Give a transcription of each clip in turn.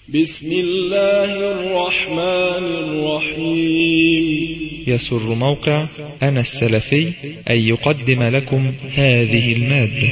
بسم الله الرحمن الرحيم. يسر موقع أنا السلفي أن يقدم لكم هذه المادة.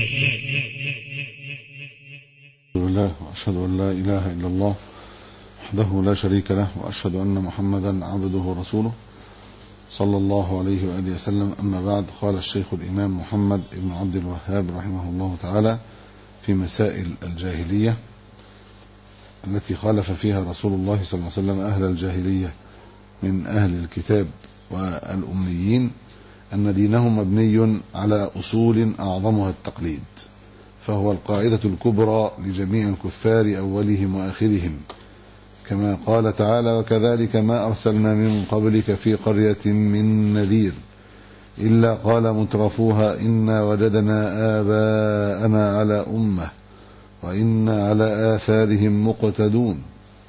وأشهد أن لا إله إلا الله وحده لا شريك له، وأشهد أن محمدا عبده ورسوله صلى الله عليه وآله وسلم. أما بعد، قال الشيخ الإمام محمد بن عبد الوهاب رحمه الله تعالى في مسائل الجاهلية التي خالف فيها رسول الله صلى الله عليه وسلم أهل الجاهلية من أهل الكتاب والأميين، أن دينهم مبني على أصول أعظمها التقليد، فهو القاعدة الكبرى لجميع الكفار أولهم وآخرهم، كما قال تعالى: وكذلك ما أرسلنا من قبلك في قرية من نذير إلا قال مترفوها إنا وجدنا آباءنا على أمة وإنا على آثارهم مقتدون.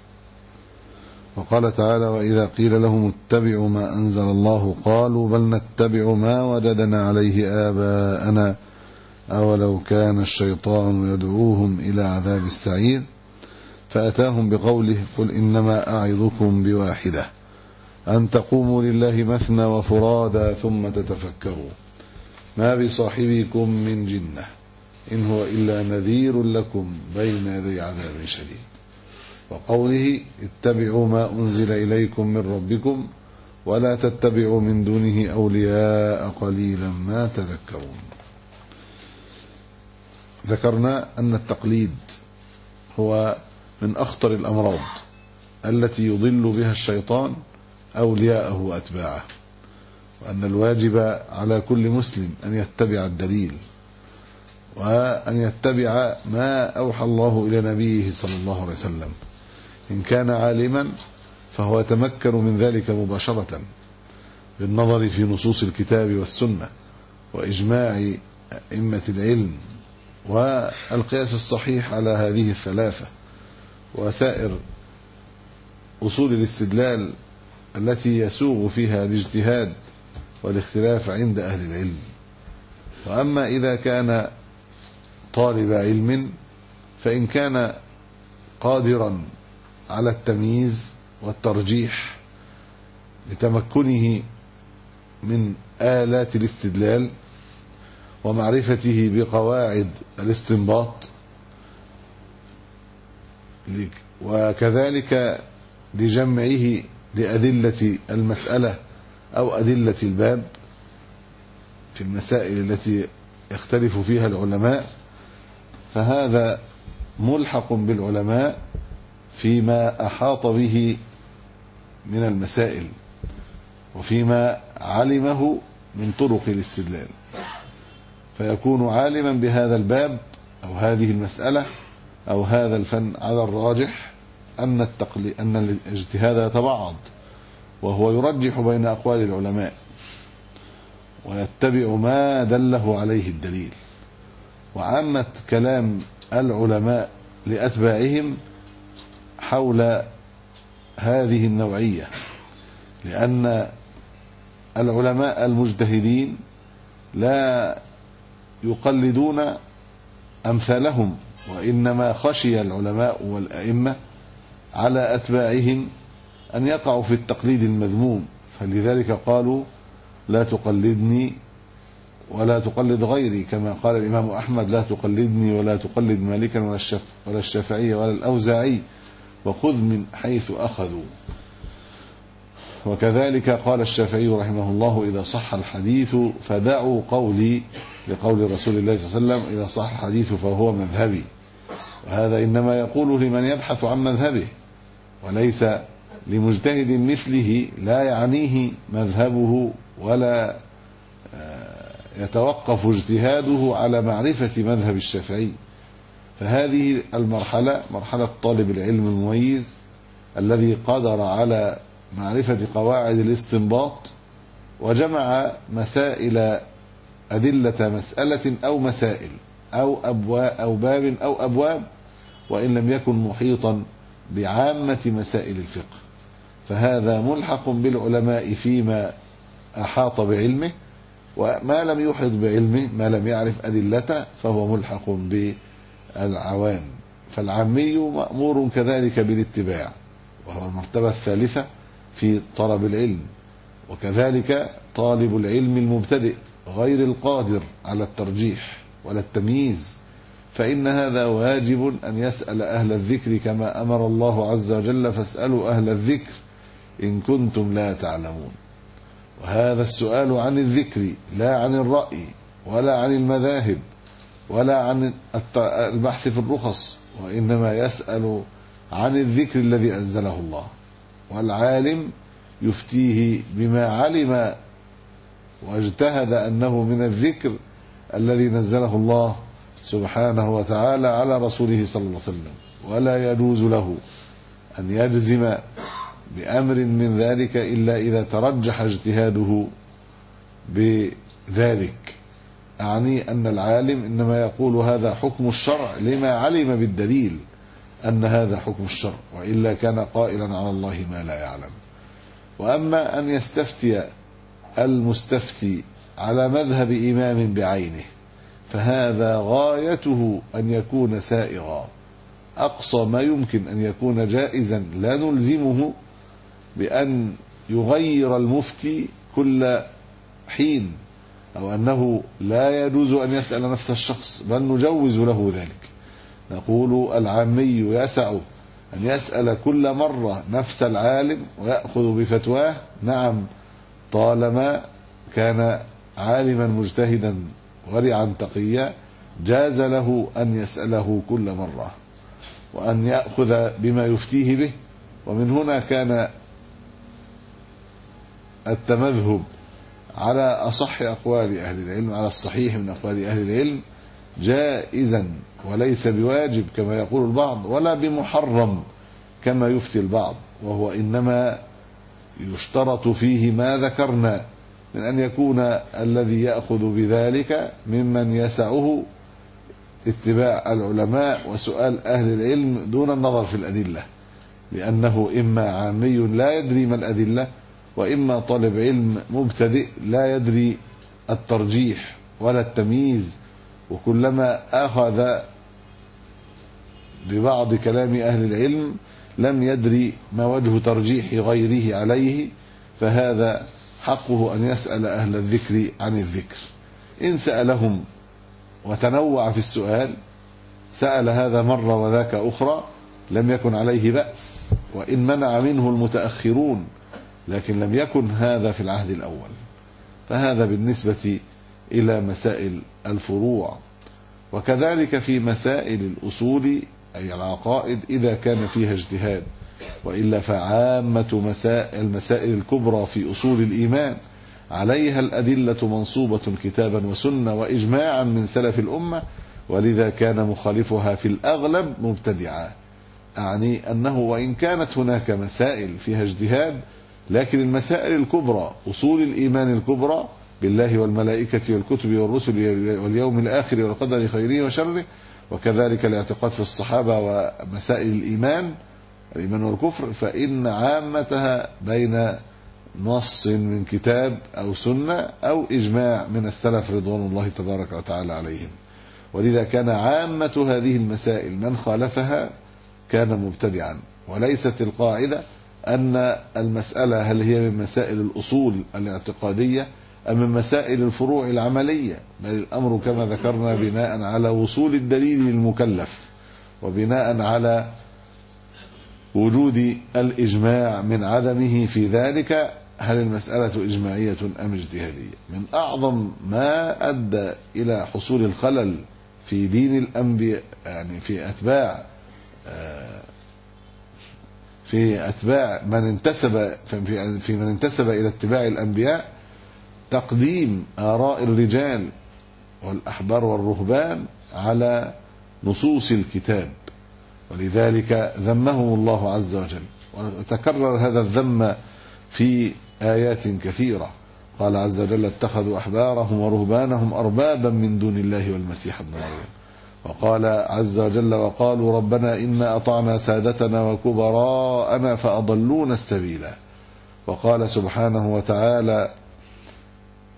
وقال تعالى: وإذا قيل لهم اتبعوا ما أنزل الله قالوا بل نتبع ما وجدنا عليه آباءنا أولو كان الشيطان يدعوهم إلى عذاب السعير. فأتاهم بقوله: قل إنما أعظكم بواحدة أن تقوموا لله مثنى وفرادا ثم تتفكروا ما بصاحبكم من جنة إن هو إلا نذير لكم بين يدي عذاب شديد. وقوله: اتبعوا ما أنزل إليكم من ربكم ولا تتبعوا من دونه أولياء قليلا ما تذكرون. ذكرنا أن التقليد هو من أخطر الأمراض التي يضل بها الشيطان أولياءه وأتباعه، وأن الواجب على كل مسلم أن يتبع الدليل وأن يتبع ما أوحى الله إلى نبيه صلى الله عليه وسلم. إن كان عالما فهو يتمكن من ذلك مباشرة بالنظر في نصوص الكتاب والسنة وإجماع أئمة العلم والقياس الصحيح على هذه الثلاثة وسائر أصول الاستدلال التي يسوغ فيها الاجتهاد والاختلاف عند أهل العلم. وأما إذا كان طالب علم فإن كان قادرا على التمييز والترجيح لتمكنه من آلات الاستدلال ومعرفته بقواعد الاستنباط، وكذلك لجمعه لأدلة المسألة أو أدلة الباب في المسائل التي يختلف فيها العلماء، فهذا ملحق بالعلماء فيما أحاط به من المسائل وفيما علمه من طرق الاستدلال، فيكون عالما بهذا الباب أو هذه المسألة أو هذا الفن على الراجح أن الاجتهاد يتبعض، وهو يرجح بين أقوال العلماء ويتبع ما دله عليه الدليل. وعامة كلام العلماء لأتباعهم حول هذه النوعية، لأن العلماء المجتهدين لا يقلدون أمثالهم، وإنما خشي العلماء والأئمة على أتباعهم أن يقعوا في التقليد المذموم، فلذلك قالوا: لا تقلدني ولا تقلد غيري، كما قال الإمام أحمد: لا تقلدني ولا تقلد مالكا ولا الشافعي ولا الأوزاعي، وخذ من حيث أخذوا. وكذلك قال الشافعي رحمه الله: إذا صح الحديث فدعوا قولي، لقول رسول الله صلى الله عليه وسلم: إذا صح الحديث فهو مذهبي. وهذا إنما يقوله لمن يبحث عن مذهبه، وليس لمجتهد مثله لا يعنيه مذهبه ولا يتوقف اجتهاده على معرفة مذهب الشافعي. فهذه المرحلة مرحلة طالب العلم المميز الذي قدر على معرفة قواعد الاستنباط وجمع مسائل أدلة مسألة أو مسائل أو باب أو أبواب، وإن لم يكن محيطا بعامة مسائل الفقه، فهذا ملحق بالعلماء فيما أحاط بعلمه، وما لم يحط بعلمه ما لم يعرف أدلته فهو ملحق بالعوام فالعامي مأمور كذلك بالاتباع، وهو المرتبة الثالثة في طلب العلم. وكذلك طالب العلم المبتدئ غير القادر على الترجيح ولا التمييز، فإن هذا واجب أن يسأل أهل الذكر كما أمر الله عز وجل: فاسألوا أهل الذكر إن كنتم لا تعلمون. وهذا السؤال عن الذكر لا عن الرأي ولا عن المذاهب ولا عن البحث في الرخص، وإنما يسأل عن الذكر الذي أنزله الله، والعالم يفتيه بما علم واجتهد أنه من الذكر الذي نزله الله سبحانه وتعالى على رسوله صلى الله عليه وسلم. ولا يجوز له أن يجزم بأمر من ذلك إلا إذا ترجح اجتهاده بذلك. أعني أن العالم إنما يقول هذا حكم الشرع لما علم بالدليل أن هذا حكم الشرع، وإلا كان قائلا على الله ما لا يعلم. وأما أن يستفتي المستفتي على مذهب إمام بعينه فهذا غايته أن يكون سائغا، أقصى ما يمكن أن يكون جائزا، لا نلزمه بأن يغير المفتي كل حين، أو أنه لا يجوز أن يسأل نفس الشخص، بل نجوز له ذلك. نقول العامي يسع أن يسأل كل مرة نفس العالم ويأخذ بفتواه، نعم، طالما كان عالما مجتهدا ورعا تقيا جاز له أن يسأله كل مرة وأن يأخذ بما يفتيه به. ومن هنا كان التمذهب على أصح أقوال أهل العلم، على الصحيح من أقوال أهل العلم، جائزا وليس بواجب كما يقول البعض، ولا بمحرم كما يفتي البعض، وهو إنما يشترط فيه ما ذكرنا من أن يكون الذي يأخذ بذلك ممن يسعه اتباع العلماء وسؤال أهل العلم دون النظر في الأدلة، لأنه إما عامي لا يدري ما الأدلة، وإما طالب علم مبتدئ لا يدري الترجيح ولا التمييز، وكلما أخذ ببعض كلام أهل العلم لم يدري ما وجه ترجيح غيره عليه، فهذا حقه أن يسأل أهل الذكر عن الذكر. إن سألهم وتنوع في السؤال، سأل هذا مرة وذاك أخرى، لم يكن عليه بأس، وإن منع منه المتأخرون، لكن لم يكن هذا في العهد الأول. فهذا بالنسبة إلى مسائل الفروع. وكذلك في مسائل الأصول أي العقائد إذا كان فيها اجتهاد، وإلا فعامة المسائل الكبرى في أصول الإيمان عليها الأدلة منصوبة كتابا وسنة وإجماعا من سلف الأمة، ولذا كان مخالفها في الأغلب مبتدعا. أعني أنه وإن كانت هناك مسائل فيها اجتهاد، لكن المسائل الكبرى أصول الإيمان الكبرى بالله والملائكة والكتب والرسل واليوم الآخر والقدر خيره وشره، وكذلك الاعتقاد في الصحابة ومسائل الإيمان والكفر، فإن عامتها بين نص من كتاب أو سنة أو إجماع من السلف رضوان الله تبارك وتعالى عليهم. ولذا كان عامة هذه المسائل من خالفها كان مبتدعا. وليست القاعدة أن المسألة هل هي من مسائل الأصول الاعتقادية أم من مسائل الفروع العملية، بل الأمر كما ذكرنا بناء على وصول الدليل للمكلف، وبناء على وجود الإجماع من عدمه في ذلك، هل المسألة إجماعية أم اجتهادية. من أعظم ما أدى إلى حصول الخلل في دين الأنبياء، يعني في أتباع من انتسب إلى اتباع الأنبياء، تقديم آراء الرجال والأحبار والرهبان على نصوص الكتاب، ولذلك ذمهم الله عز وجل. وتكرر هذا الذم في آيات كثيرة. قال عز وجل: اتخذوا أحبارهم ورهبانهم أربابا من دون الله والمسيح ابن مريم. وقال عز وجل: وقالوا ربنا إنا أطعنا سادتنا وكبراءنا فأضلونا السبيلا. وقال سبحانه وتعالى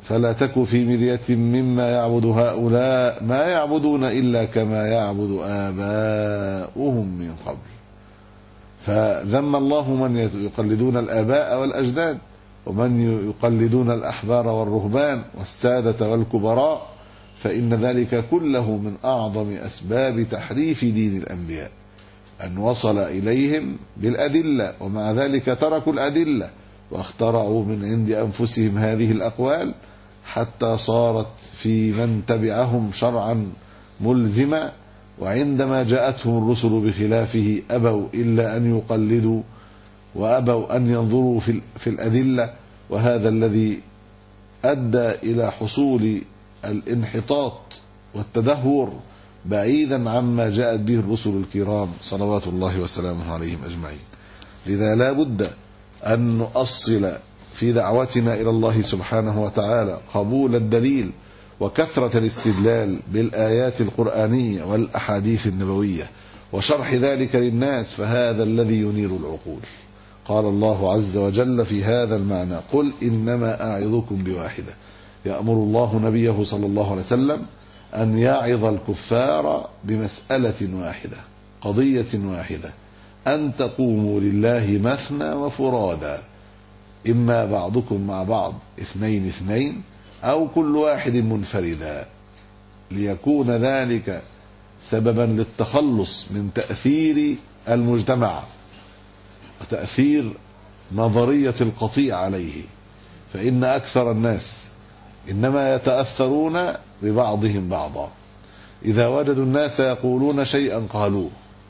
فلا تك في مرية مما يعبد هؤلاء ما يعبدون إلا كما يعبد آباؤهم من قبل. فذم الله من يقلدون الآباء والأجداد، ومن يقلدون الأحبار والرهبان والسادة والكبراء، فإن ذلك كله من أعظم أسباب تحريف دين الأنبياء، أن وصل إليهم بالأدلة ومع ذلك تركوا الأدلة واخترعوا من عند أنفسهم هذه الأقوال، حتى صارت في من تبعهم شرعا ملزما، وعندما جاءتهم الرسل بخلافه أبوا إلا أن يقلدوا وأبوا أن ينظروا في الأدلة. وهذا الذي أدى إلى حصول الانحطاط والتدهور بعيدا عما جاءت به الرسل الكرام صلوات الله وسلامه عليهم أجمعين. لذا لا بد أن نؤصل في دعوتنا إلى الله سبحانه وتعالى قبول الدليل وكثرة الاستدلال بالآيات القرآنية والأحاديث النبوية وشرح ذلك للناس، فهذا الذي ينير العقول. قال الله عز وجل في هذا المعنى: قل إنما أعظكم بواحدة. يأمر الله نبيه صلى الله عليه وسلم أن يعظ الكفار بمسألة واحدة، قضية واحدة، أن تقوموا لله مثنى وفرادا، إما بعضكم مع بعض 2-2 أو كل واحد منفردا، ليكون ذلك سببا للتخلص من تأثير المجتمع وتأثير نظرية القطيع عليه. فإن أكثر الناس إنما يتأثرون ببعضهم بعضا، إذا وجدوا الناس يقولون شيئا قالوه،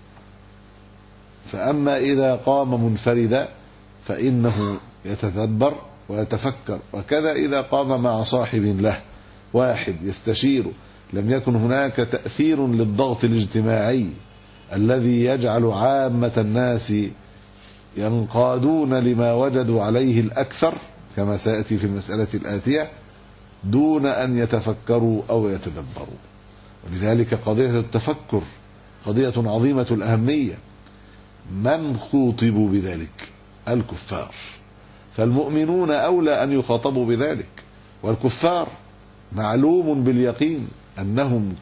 فأما إذا قام منفردا فإنه يتدبر ويتفكر. وكذا إذا قام مع صاحب له واحد يستشير، لم يكن هناك تأثير للضغط الاجتماعي الذي يجعل عامة الناس ينقادون لما وجدوا عليه الأكثر كما سيأتي في المسألة الآتية دون أن يتفكروا أو يتدبروا. ولذلك قضية التفكر قضية عظيمة الأهمية. من خوطبوا بذلك؟ الكفار، فالمؤمنون أولى أن يخاطبوا بذلك، والكفار معلوم باليقين أنهم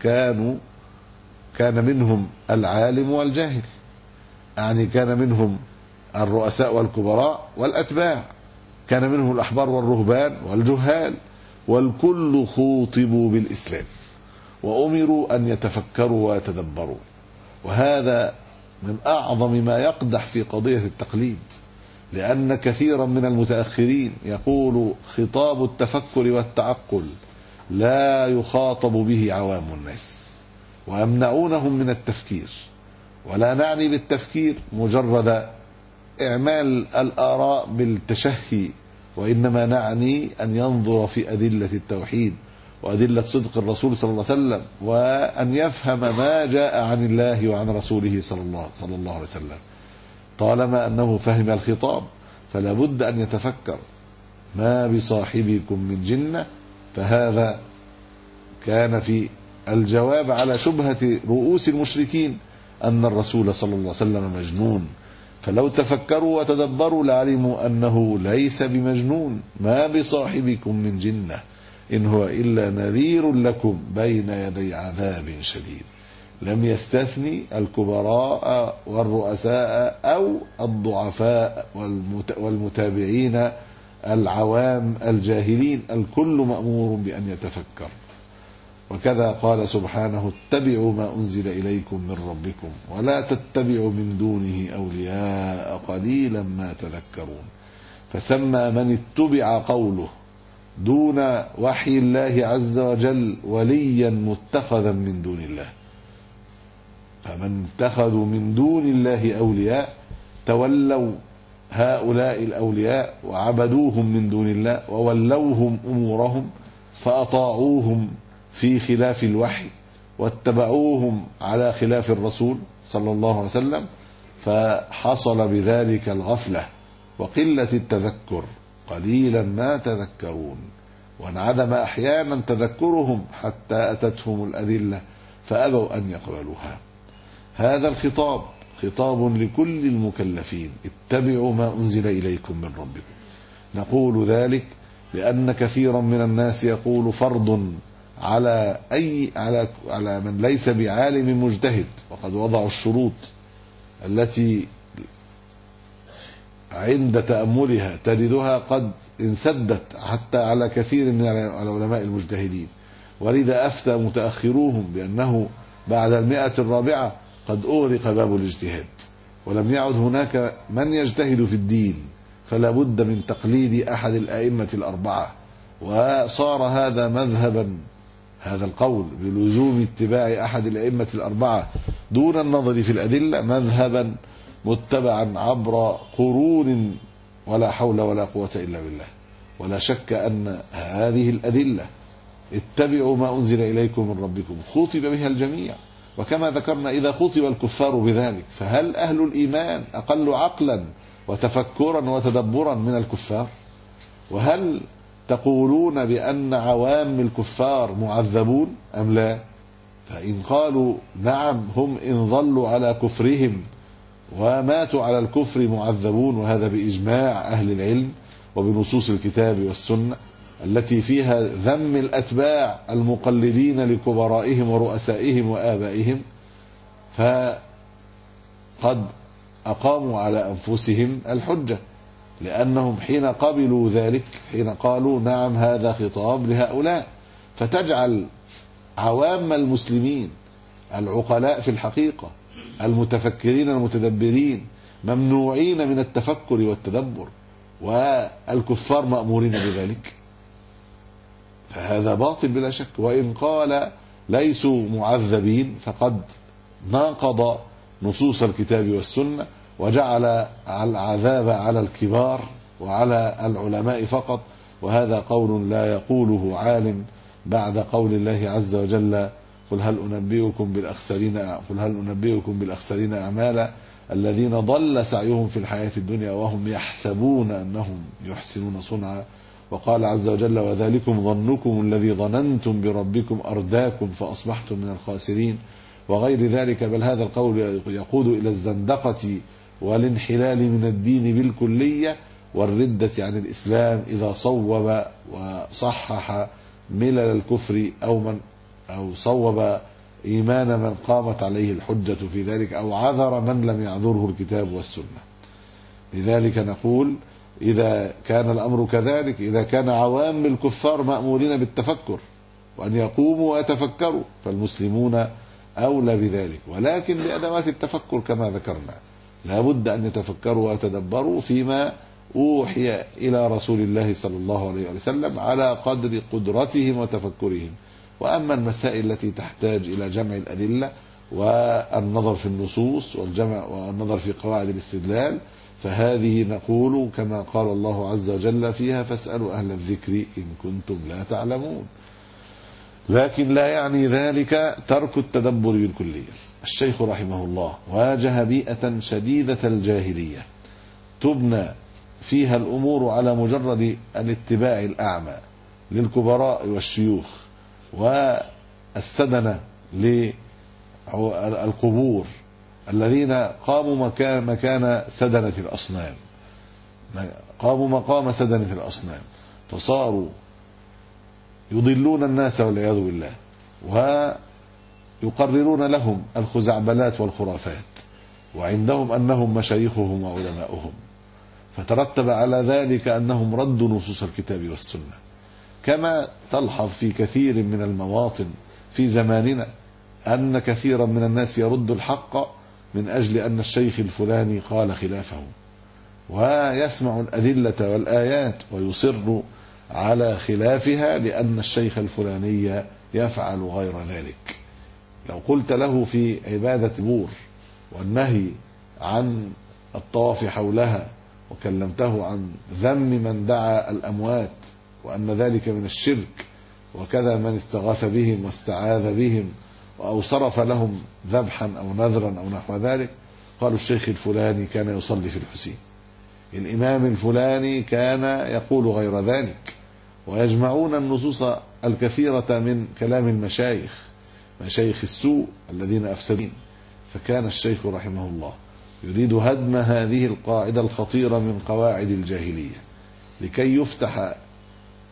كان منهم العالم والجاهل، يعني كان منهم الرؤساء والكبراء والأتباع، كان منهم الأحبار والرهبان والجهال، والكل خوطبوا بالإسلام وأمروا أن يتفكروا ويتدبروا. وهذا من أعظم ما يقدح في قضية التقليد، لأن كثيرا من المتأخرين يقول خطاب التفكر والتعقل لا يخاطب به عوام الناس، ويمنعونهم من التفكير. ولا نعني بالتفكير مجرد إعمال الآراء بالتشهي، وإنما نعني أن ينظر في أدلة التوحيد وأدلة صدق الرسول صلى الله عليه وسلم، وأن يفهم ما جاء عن الله وعن رسوله صلى الله عليه وسلم. طالما أنه فهم الخطاب فلا بد أن يتفكر. ما بصاحبكم من جنة، فهذا كان في الجواب على شبهة رؤوس المشركين أن الرسول صلى الله عليه وسلم مجنون، فلو تفكروا وتدبروا لعلموا أنه ليس بمجنون. ما بصاحبكم من جنة إن هو إلا نذير لكم بين يدي عذاب شديد. لم يستثني الكبراء والرؤساء أو الضعفاء والمتابعين العوام الجاهلين، الكل مأمور بأن يتفكر. وكذا قال سبحانه: اتبعوا ما أنزل إليكم من ربكم ولا تتبعوا من دونه أولياء قليلا ما تذكرون. فسمى من اتبع قوله دون وحي الله عز وجل وليا متخذا من دون الله. فمن اتخذوا من دون الله أولياء تولوا هؤلاء الأولياء وعبدوهم من دون الله وولوهم أمورهم فأطاعوهم في خلاف الوحي واتبعوهم على خلاف الرسول صلى الله عليه وسلم، فحصل بذلك الغفلة وقلة التذكر، قليلا ما تذكرون. وانعدم أحيانا تذكرهم حتى أتتهم الأدلة فأبوا أن يقبلوها. هذا الخطاب خطاب لكل المكلفين: اتبعوا ما أنزل إليكم من ربكم. نقول ذلك لأن كثيرا من الناس يقول فرض على من ليس بعالم مجتهد، وقد وضعوا الشروط التي عند تأملها تجدها قد انسدت حتى على كثير من العلماء المجتهدين، ولذا أفتى متأخروهم بأنه بعد 100 قد أغلق باب الاجتهاد، ولم يعد هناك من يجتهد في الدين، فلا بد من تقليد أحد الأئمة 4. وصار هذا مذهبا، هذا القول بلزوم اتباع أحد الأئمة 4 دون النظر في الأدلة مذهبا متبعا عبر قرون، ولا حول ولا قوة إلا بالله. ولا شك أن هذه الأدلة اتبعوا ما أنزل إليكم من ربكم خطب بها الجميع، وكما ذكرنا إذا خطب الكفار بذلك فهل أهل الإيمان أقل عقلا وتفكرا وتدبرا من الكفار؟ وهل تقولون بأن عوام الكفار معذبون أم لا؟ فإن قالوا نعم هم إن ظلوا على كفرهم وماتوا على الكفر معذبون، وهذا بإجماع أهل العلم وبنصوص الكتاب والسنة التي فيها ذم الأتباع المقلدين لكبرائهم ورؤسائهم وآبائهم، فقد أقاموا على أنفسهم الحجة، لأنهم حين قبلوا ذلك، حين قالوا نعم هذا خطاب لهؤلاء، فتجعل عوام المسلمين العقلاء في الحقيقة المتفكرين المتدبرين ممنوعين من التفكر والتدبر، والكفار مأمورين بذلك، فهذا باطل بلا شك. وإن قال ليسوا معذبين فقد ناقض نصوص الكتاب والسنة، وجعل العذاب على الكبار وعلى العلماء فقط، وهذا قول لا يقوله عالم بعد قول الله عز وجل قل هل أنبئكم بالأخسرين أعمالا الذين ضل سعيهم في الحياة الدنيا وهم يحسبون أنهم يحسنون صنعا. وقال عز وجل وذلكم ظنكم الذي ظننتم بربكم أرداكم فأصبحتم من الخاسرين، وغير ذلك. بل هذا القول يقود إلى الزندقة والانحلال من الدين بالكلية والردة عن الإسلام إذا صوب وصحح ملل الكفر أو صوب إيمان من قامت عليه الحجة في ذلك، أو عذر من لم يعذره الكتاب والسنة. لذلك نقول إذا كان الأمر كذلك، إذا كان عوام الكفار مأمورين بالتفكر وأن يقوموا ويتفكروا، فالمسلمون أولى بذلك، ولكن بأدوات التفكر كما ذكرنا، لا بد أن يتفكروا ويتدبروا فيما أوحي إلى رسول الله صلى الله عليه وسلم على قدر قدرتهم وتفكرهم. وأما المسائل التي تحتاج إلى جمع الأدلة والنظر في النصوص والجمع والنظر في قواعد الاستدلال، فهذه نقول كما قال الله عز وجل فيها فاسألوا أهل الذكر إن كنتم لا تعلمون. لكن لا يعني ذلك ترك التدبر بالكلية. الشيخ رحمه الله واجه بيئة شديدة الجاهلية تبنى فيها الأمور على مجرد الاتباع الأعمى للكبراء والشيوخ والسدنة للقبور الذين قاموا مكان سدنة الأصنام، قاموا مقام سدنة الأصنام، فصاروا يضلون الناس والعياذ بالله، ويقررون لهم الخزعبلات والخرافات، وعندهم أنهم مشايخهم وعلماؤهم، فترتب على ذلك أنهم ردوا نصوص الكتاب والسنة. كما تلحظ في كثير من المواطن في زماننا أن كثيرا من الناس يرد الحق من أجل أن الشيخ الفلاني قال خلافه، ويسمع الأدلة والآيات ويصر على خلافها لأن الشيخ الفلاني يفعل غير ذلك. لو قلت له في عبادة القبور والنهي عن الطواف حولها وكلمته عن ذم من دعا الأموات وأن ذلك من الشرك، وكذا من استغاث بهم واستعاذ بهم أو صرف لهم ذبحا أو نذرا أو نحو ذلك، قالوا الشيخ الفلاني كان يصلي في الحسين، الإمام الفلاني كان يقول غير ذلك، ويجمعون النصوص الكثيرة من كلام المشايخ، مشايخ السوء الذين أفسدين. فكان الشيخ رحمه الله يريد هدم هذه القاعدة الخطيرة من قواعد الجاهلية لكي يفتح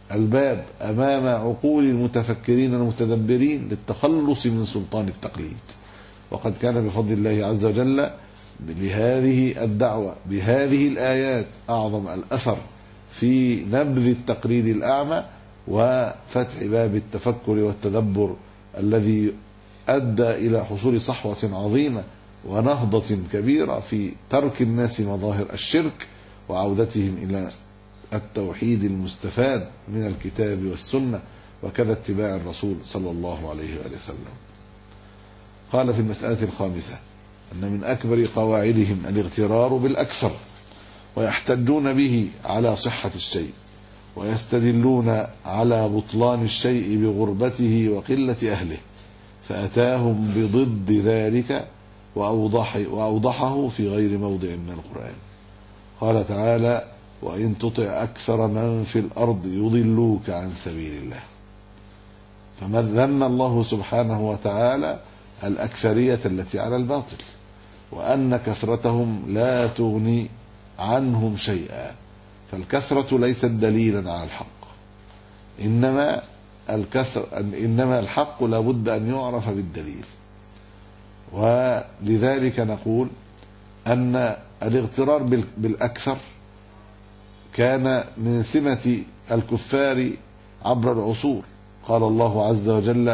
الباب أمام عقول المتفكرين المتدبرين للتخلص من سلطان التقليد. وقد كان بفضل الله عز وجل لهذه الدعوة بهذه الآيات أعظم الأثر في نبذ التقليد الأعمى وفتح باب التفكر والتدبر الذي أدى إلى حصول صحوة عظيمة ونهضة كبيرة في ترك الناس مظاهر الشرك وعودتهم إلى التوحيد المستفاد من الكتاب والسنة وكذا اتباع الرسول صلى الله عليه وآله وسلم. قال في المسألة الخامسة أن من أكبر قواعدهم الاغترار بالأكثر، ويحتجون به على صحة الشيء، ويستدلون على بطلان الشيء بغربته وقلة أهله، فأتاهم بضد ذلك وأوضحه في غير موضع من القرآن. قال تعالى: وإن تطع أكثر من في الأرض يضلوك عن سبيل الله. فمذم الله سبحانه وتعالى الأكثرية التي على الباطل، وأن كثرتهم لا تغني عنهم شيئا، فالكثرة ليست دليلا على الحق، إنما الحق لا بد أن يعرف بالدليل. ولذلك نقول أن الاغترار بالأكثر كان من سمة الكفار عبر العصور. قال الله عز وجل: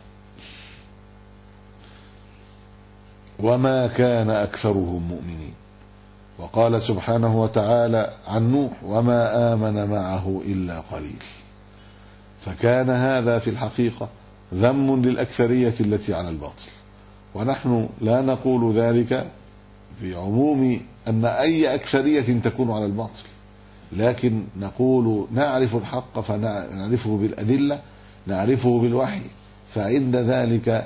وما كان أكثرهم مؤمنين. وقال سبحانه وتعالى عن نوح: وما آمن معه إلا قليل. فكان هذا في الحقيقة ذم للأكثرية التي على الباطل، ونحن لا نقول ذلك في عموم أن أي أكثرية تكون على الباطل، لكن نقول نعرف الحق فنعرفه بالأدلة، نعرفه بالوحي، فعند ذلك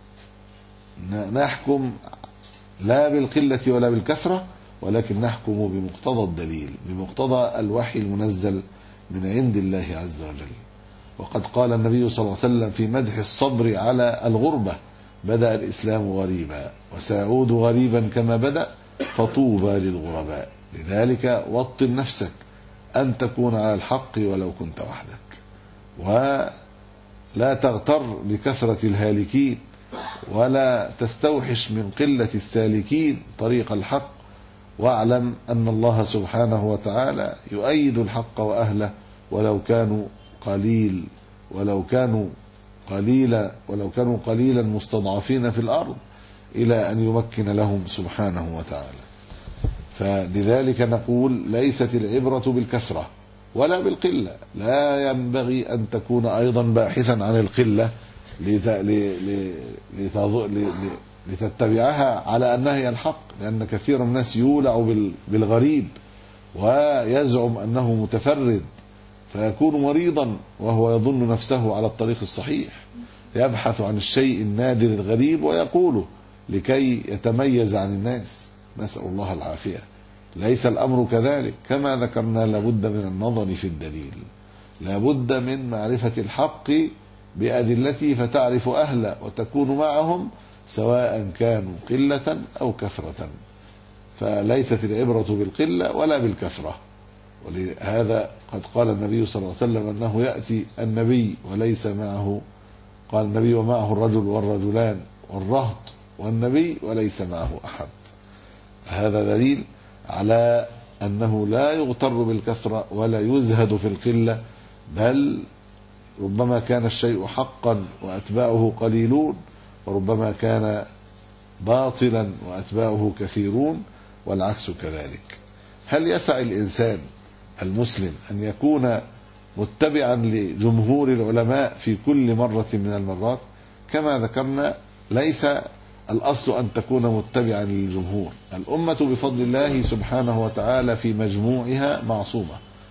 نحكم لا بالقلة ولا بالكثرة، ولكن نحكم بمقتضى الدليل، بمقتضى الوحي المنزل من عند الله عز وجل. وقد قال النبي صلى الله عليه وسلم في مدح الصبر على الغربة: بدأ الإسلام غريبا وسيعود غريبا كما بدأ، فطوبى للغرباء. لذلك وطن نفسك أن تكون على الحق ولو كنت وحدك، ولا تغتر بكثرة الهالكين، ولا تستوحش من قلة السالكين طريق الحق، واعلم أن الله سبحانه وتعالى يؤيد الحق وأهله ولو كانوا قليلا مستضعفين في الأرض، إلى أن يمكن لهم سبحانه وتعالى. فلذلك نقول ليست العبرة بالكثرة ولا بالقلة، لا ينبغي أن تكون أيضا باحثا عن القلة لتتبعها على أنها هي الحق، لأن كثير من الناس يولع بالغريب ويزعم أنه متفرد، فيكون مريضا وهو يظن نفسه على الطريق الصحيح، يبحث عن الشيء النادر الغريب ويقوله لكي يتميز عن الناس، نسأل الله العافية. ليس الأمر كذلك، كما ذكرنا لابد من النظر في الدليل، لابد من معرفة الحق بأدلته فتعرف أهله وتكون معهم سواء كانوا قلة أو كثرة. فليست العبرة بالقلة ولا بالكثرة. ولهذا قد قال النبي صلى الله عليه وسلم أنه يأتي النبي وليس معه، قال النبي ومعه الرجل والرجلان والرهط والنبي وليس معه أحد. هذا دليل على أنه لا يغتر بالكثرة ولا يزهد في القلة، بل ربما كان الشيء حقا وأتباعه قليلون، وربما كان باطلا وأتباعه كثيرون، والعكس كذلك. هل يسع الإنسان المسلم أن يكون متبعا لجمهور العلماء في كل مرة من المرات؟ كما ذكرنا ليس الأصل أن تكون متبعا للجمهور. الأمة بفضل الله سبحانه وتعالى في مجموعها معصومة،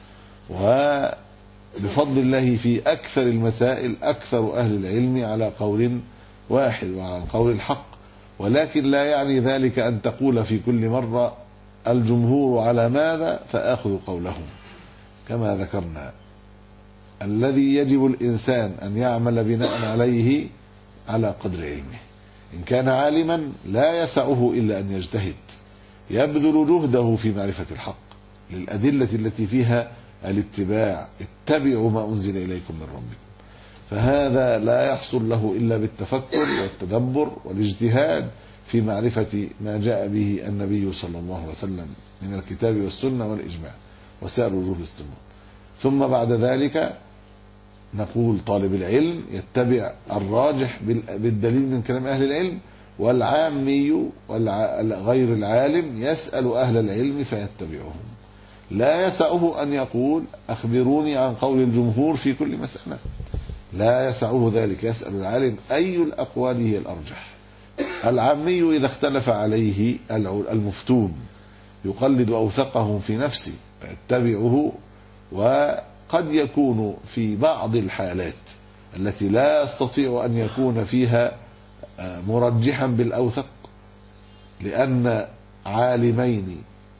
وبفضل الله في أكثر المسائل أكثر أهل العلم على قول واحد وعلى القول الحق، ولكن لا يعني ذلك أن تقول في كل مرة الجمهور على ماذا فآخذ قولهم. كما ذكرنا الذي يجب الإنسان أن يعمل بناء عليه على قدر علمه. إن كان عالما لا يسعه إلا أن يجتهد، يبذل جهده في معرفة الحق للأدلة التي فيها الاتباع، اتبعوا ما أنزل إليكم من ربكم. فهذا لا يحصل له إلا بالتفكر والتدبر والاجتهاد في معرفة ما جاء به النبي صلى الله عليه وسلم من الكتاب والسنة والإجماع وسائر وجوه الاستنباط. ثم بعد ذلك نقول طالب العلم يتبع الراجح بالدليل من كلام أهل العلم، والعامي غير العالم يسأل أهل العلم فيتبعهم. لا يسعه أن يقول أخبروني عن قول الجمهور في كل مسألة، لا يسعه ذلك، يسأل العالم أي الأقوال هي الأرجح. العامي إذا اختلف عليه المفتون يقلد أوثقهم في نفسه فيتبعه، وقد يكون في بعض الحالات التي لا يستطيع أن يكون فيها مرجحا بالأوثق، لأن عالمين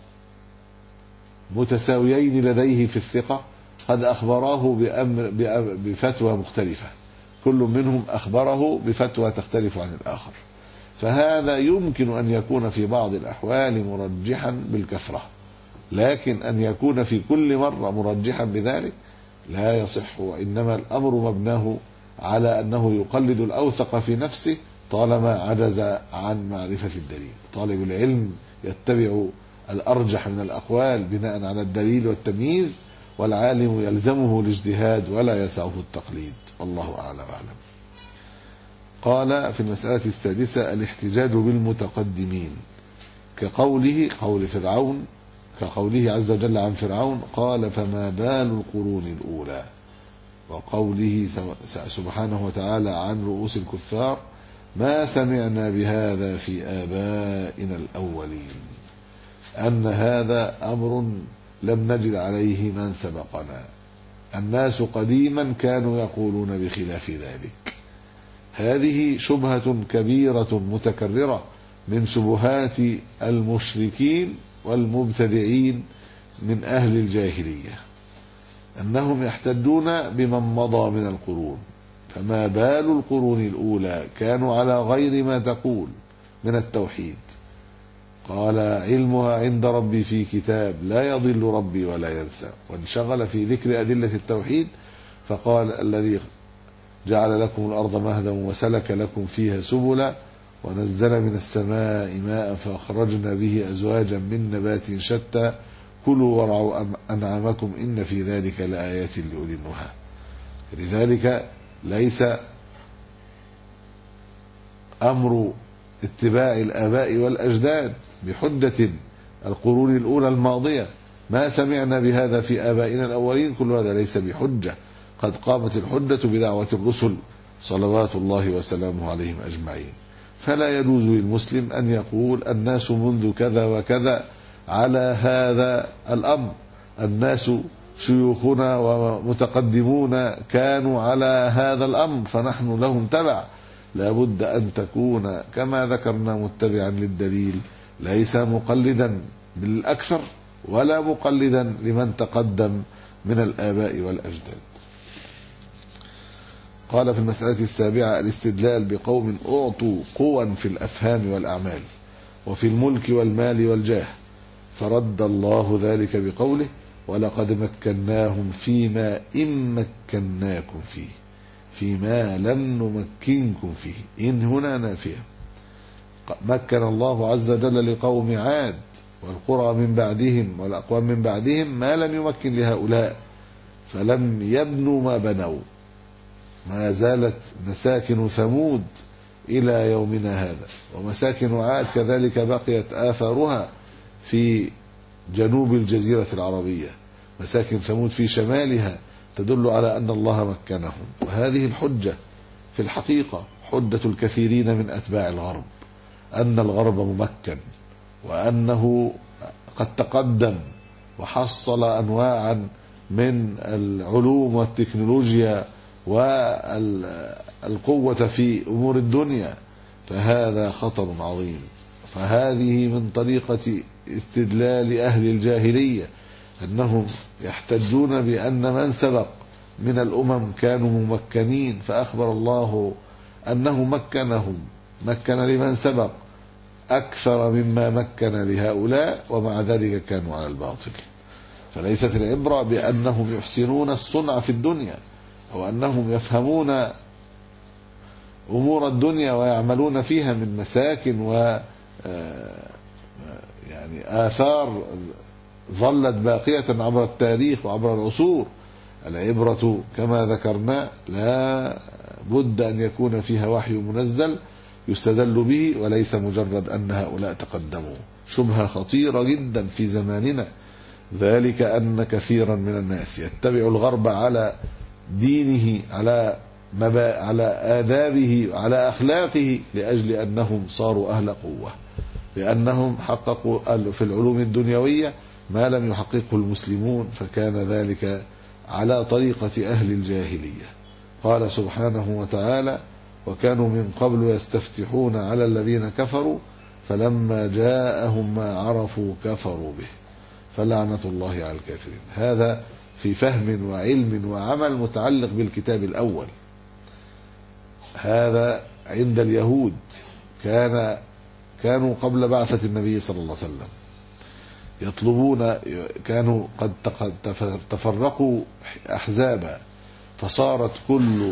متساويين لديه في الثقة قد أخبراه بفتوى مختلفة، كل منهم أخبره بفتوى تختلف عن الآخر، فهذا يمكن أن يكون في بعض الأحوال مرجحا بالكثرة، لكن أن يكون في كل مرة مرجحا بذلك لا يصح. وإنما الأمر مبناه على أنه يقلد الأوثق في نفسه طالما عجز عن معرفة الدليل. طالب العلم يتبع الأرجح من الأقوال بناء على الدليل والتمييز، والعالم يلزمه الاجتهاد ولا يسعه التقليد، والله أعلم وأعلم. قال في المسألة السادسة الاحتجاج بالمتقدمين، كقوله عز وجل عن فرعون قال فما بال القرون الأولى، وقوله سبحانه وتعالى عن رؤوس الكفار ما سمعنا بهذا في آبائنا الأولين، أن هذا أمر لم نجد عليه من سبقنا، الناس قديما كانوا يقولون بخلاف ذلك. هذه شبهة كبيرة متكررة من شبهات المشركين والمبتدعين من أهل الجاهلية، أنهم يحتجون بمن مضى من القرون، فما بال القرون الأولى كانوا على غير ما تقول من التوحيد. قال علمها عند ربي في كتاب لا يضل ربي ولا ينسى، وانشغل في ذكر أدلة التوحيد فقال الذي جعل لكم الأرض مهدا وسلك لكم فيها سبلا ونزل من السماء ماء فأخرجنا به أزواجا من نبات شتى كلوا وارعوا أنعامكم إن في ذلك لآيات لأولي النهى. لذلك ليس أمر اتباع الآباء والأجداد بحجة القرون الأولى الماضية ما سمعنا بهذا في آبائنا الأولين، كل هذا ليس بحجة، قد قامت الحجة بدعوة الرسل صلوات الله وسلامه عليهم أجمعين. فلا يجوز للمسلم أن يقول الناس منذ كذا وكذا على هذا الأمر، الناس شيوخنا ومتقدمون كانوا على هذا الأمر فنحن لهم تبع. لا بد أن تكون كما ذكرنا متبعا للدليل، ليس مقلدا بالأكثر ولا مقلدا لمن تقدم من الآباء والأجداد. قال في المسألة السابعة الاستدلال بقوم أعطوا قوى في الأفهام والأعمال وفي الملك والمال والجاه، فرد الله ذلك بقوله ولقد مكناهم فيما إن مكناكم فيه فيما لم نمكنكم فيه، إن هنا نافية. مكن الله عز وجل لقوم عاد والقرى من بعدهم والأقوام من بعدهم ما لم يمكن لهؤلاء، فلم يبنوا ما بنوا، ما زالت مساكن ثمود إلى يومنا هذا، ومساكن عاد كذلك بقيت آثارها في جنوب الجزيرة العربية، مساكن ثمود في شمالها تدل على أن الله مكنهم. وهذه الحجة في الحقيقة حجة الكثيرين من أتباع الغرب، أن الغرب ممكن وأنه قد تقدم وحصل أنواعا من العلوم والتكنولوجيا والقوة في أمور الدنيا، فهذا خطر عظيم. فهذه من طريقة استدلال أهل الجاهلية أنهم يحتجون بأن من سبق من الأمم كانوا ممكنين، فأخبر الله أنه مكن لمن سبق أكثر مما مكن لهؤلاء، ومع ذلك كانوا على الباطل. فليست العبرة بأنهم يحسنون الصنع في الدنيا أو أنهم يفهمون أمور الدنيا ويعملون فيها من مساكن و يعني آثار ظلت باقية عبر التاريخ وعبر العصور. العبرة كما ذكرنا لا بد أن يكون فيها وحي منزل يستدل به، وليس مجرد أن هؤلاء تقدموا. شبهة خطيرة جدا في زماننا، ذلك أن كثيرا من الناس يتبع الغرب على دينه، على آدابه، على أخلاقه، لأجل أنهم صاروا أهل قوة، لأنهم حققوا في العلوم الدنيوية ما لم يحققه المسلمون، فكان ذلك على طريقة أهل الجاهلية. قال سبحانه وتعالى: وكانوا من قبل يستفتحون على الذين كفروا فلما جاءهم ما عرفوا كفروا به فلعنة الله على الكافرين. هذا في فهم وعلم وعمل متعلق بالكتاب الأول. هذا عند اليهود كانوا قبل بعثة النبي صلى الله عليه وسلم يطلبون، كانوا قد تفرقوا أحزابا، فصارت كل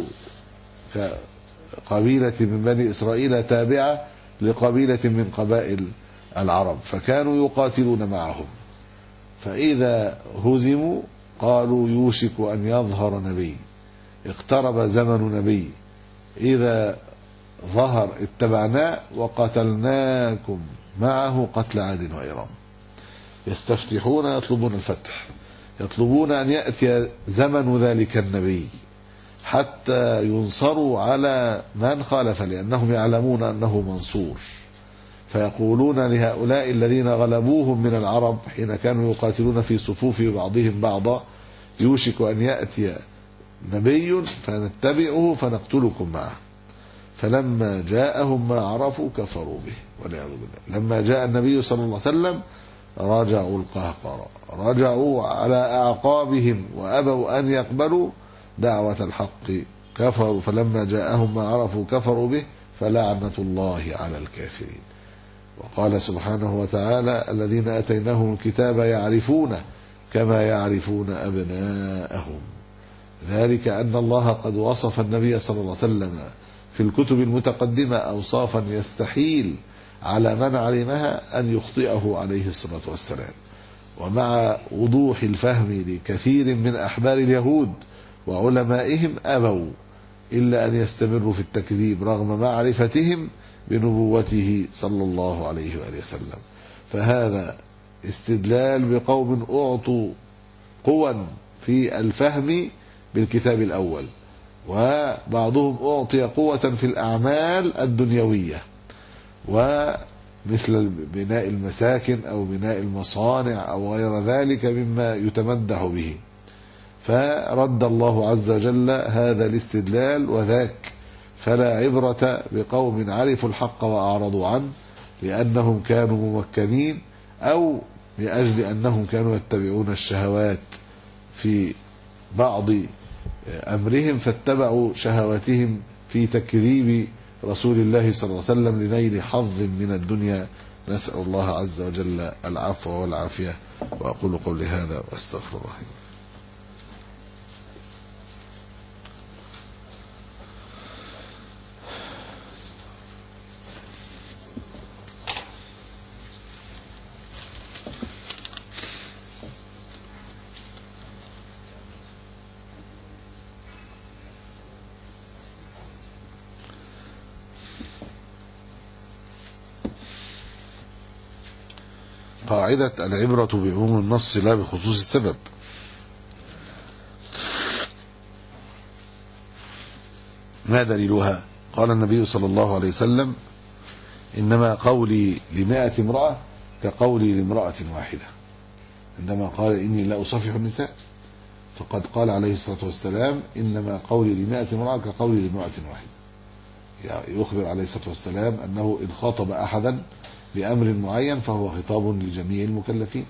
قبيلة من بني إسرائيل تابعة لقبيلة من قبائل العرب، فكانوا يقاتلون معهم. فإذا هزموا قالوا يوشك أن يظهر نبي، اقترب زمن نبي، إذا ظهر اتبعناه وقتلناكم معه قتل عاد وإرم. يستفتحون، يطلبون الفتح، يطلبون أن يأتي زمن ذلك النبي حتى ينصروا على من خالف، لأنهم يعلمون أنه منصور. فيقولون لهؤلاء الذين غلبوهم من العرب حين كانوا يقاتلون في صفوف بعضهم بعضا: يوشك أن يأتي نبي فنتبعه فنقتلكم معه. فلما جاءهم ما عرفوا كفروا به والعياذ بالله. لما جاء النبي صلى الله عليه وسلم رجعوا القهقرة، رجعوا على أعقابهم وأبوا أن يقبلوا دعوة الحق، كفروا. فلما جاءهم ما عرفوا كفروا به فلعنة الله على الكافرين. وقال سبحانه وتعالى: الذين أتيناهم الكتاب يعرفونه كما يعرفون أبناءهم. ذلك أن الله قد وصف النبي صلى الله عليه وسلم في الكتب المتقدمة أوصافا يستحيل على من علمها أن يخطئه عليه الصلاة والسلام. ومع وضوح الفهم لكثير من أحبار اليهود وعلمائهم أبوا إلا أن يستمروا في التكذيب رغم معرفتهم بنبوته صلى الله عليه وآله وسلم. فهذا استدلال بقوم أعطوا قوى في الفهم بالكتاب الأول، وبعضهم أعطي قوة في الأعمال الدنيوية، ومثل بناء المساكن أو بناء المصانع أو غير ذلك مما يتمدح به. فرد الله عز وجل هذا الاستدلال وذاك، فلا عبرة بقوم عرفوا الحق وأعرضوا عنه لأنهم كانوا ممكنين، أو لأجل أنهم كانوا يتبعون الشهوات في بعض أمرهم فاتبعوا شهواتهم في تكذيب رسول الله صلى الله عليه وسلم لنيل حظ من الدنيا. نسأل الله عز وجل العفو والعافية. وأقول قولي هذا وأستغفر الله. قاعدة: العبرة بعموم النص لا بخصوص السبب. ما دليلها؟ قال النبي صلى الله عليه وسلم: إنما قولي ل100 امرأة كقولي لامرأة واحدة. عندما قال: إني لا أصافح النساء، فقد قال عليه الصلاة والسلام: إنما قولي ل100 امرأة كقولي لامرأة واحدة. يعني يخبر عليه الصلاة والسلام أنه إن خاطب أحدا بأمر معين فهو خطاب لجميع المكلفين،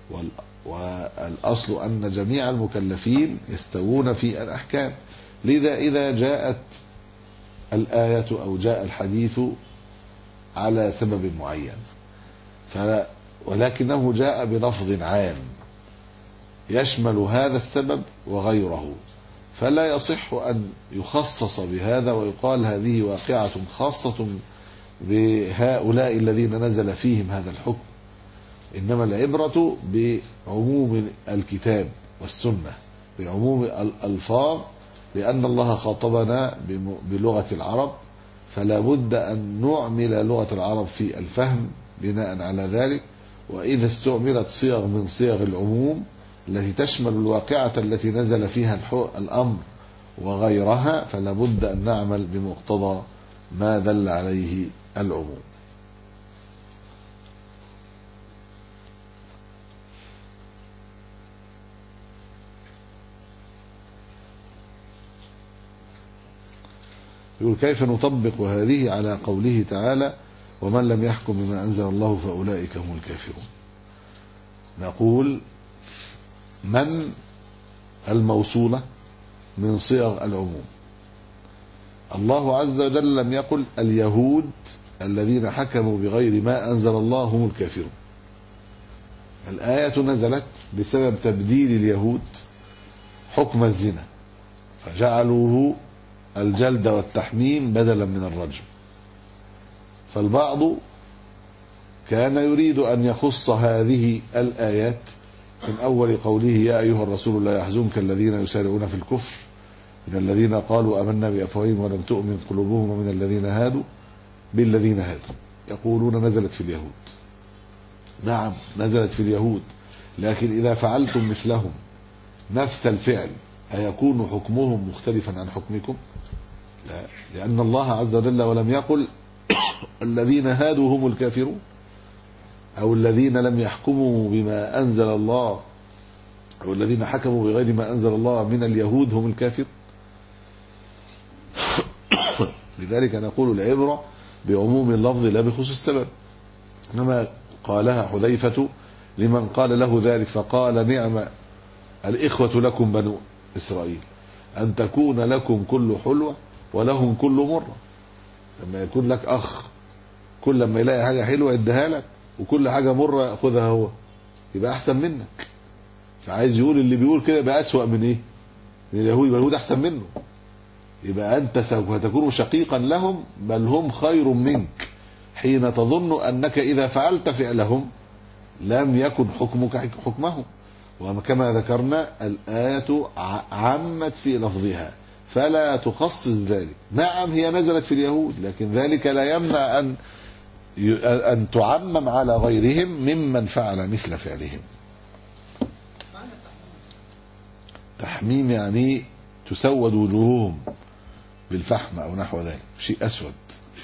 والأصل أن جميع المكلفين يستوون في الأحكام. لذا إذا جاءت الآية أو جاء الحديث على سبب معين ولكنه جاء بلفظ عام يشمل هذا السبب وغيره، فلا يصح أن يخصص بهذا ويقال هذه واقعة خاصة بهؤلاء الذين نزل فيهم هذا الحكم، إنما العبرة بعموم الكتاب والسنة، بعموم الألفاظ، لأن الله خاطبنا بلغة العرب، فلا بد أن نعمل لغة العرب في الفهم بناء على ذلك. وإذا استعملت صيغ من صيغ العموم التي تشمل الواقعة التي نزل فيها الأمر وغيرها، فلا بد أن نعمل بمقتضى ما دل عليه العموم. يقول كيف نطبق هذه على قوله تعالى ومن لم يحكم بما أنزل الله فأولئك هم الكافرون؟ نقول من الموصولة من صيغ العموم. الله عز وجل لم يقل اليهود الذين حكموا بغير ما أنزل الله هم الكافرون. الآية نزلت بسبب تبديل اليهود حكم الزنا، فجعلوه الجلد والتحميم بدلا من الرجم. فالبعض كان يريد أن يخص هذه الآيات من أول قوله يا أيها الرسول لا يحزنك الذين يسارعون في الكفر من الذين قالوا آمنا بأفواههم ولم تؤمن قلوبهم ومن الذين هادوا بالذين هادوا، يقولون نزلت في اليهود. نعم نزلت في اليهود، لكن إذا فعلتم مثلهم نفس الفعل أيكون حكمهم مختلفا عن حكمكم؟ لا، لأن الله عز وجل ولم يقل الذين هادوا هم الكافرون أو الذين لم يحكموا بما أنزل الله أو الذين حكموا بغير ما أنزل الله من اليهود هم الكافر. لذلك نقول العبرة بعموم اللفظ لا بخصوص السبب. إنما قالها حذيفة لمن قال له ذلك فقال نعم الإخوة لكم بنو إسرائيل أن تكون لكم كل حلوة ولهم كل مرة. لما يكون لك أخ كل لما يلاقي حاجة حلوة يديها لك وكل حاجة مرة يأخذها هو، يبقى أحسن منك. فعايز يقول اللي بيقول كده يبقى أسوأ من إيه؟ من اليهود، يبقى اليهود أحسن منه، يبقى أنت سوف تكون شقيقا لهم بل هم خير منك حين تظن أنك إذا فعلت فعلهم لم يكن حكمك حكمهم. وكما ذكرنا الآية عمت في لفظها فلا تخصص ذلك. نعم هي نزلت في اليهود، لكن ذلك لا يمنع أن تعمم على غيرهم ممن فعل مثل فعلهم. تحميم يعني تسود وجوههم بالفحم أو نحو ذلك، شيء أسود.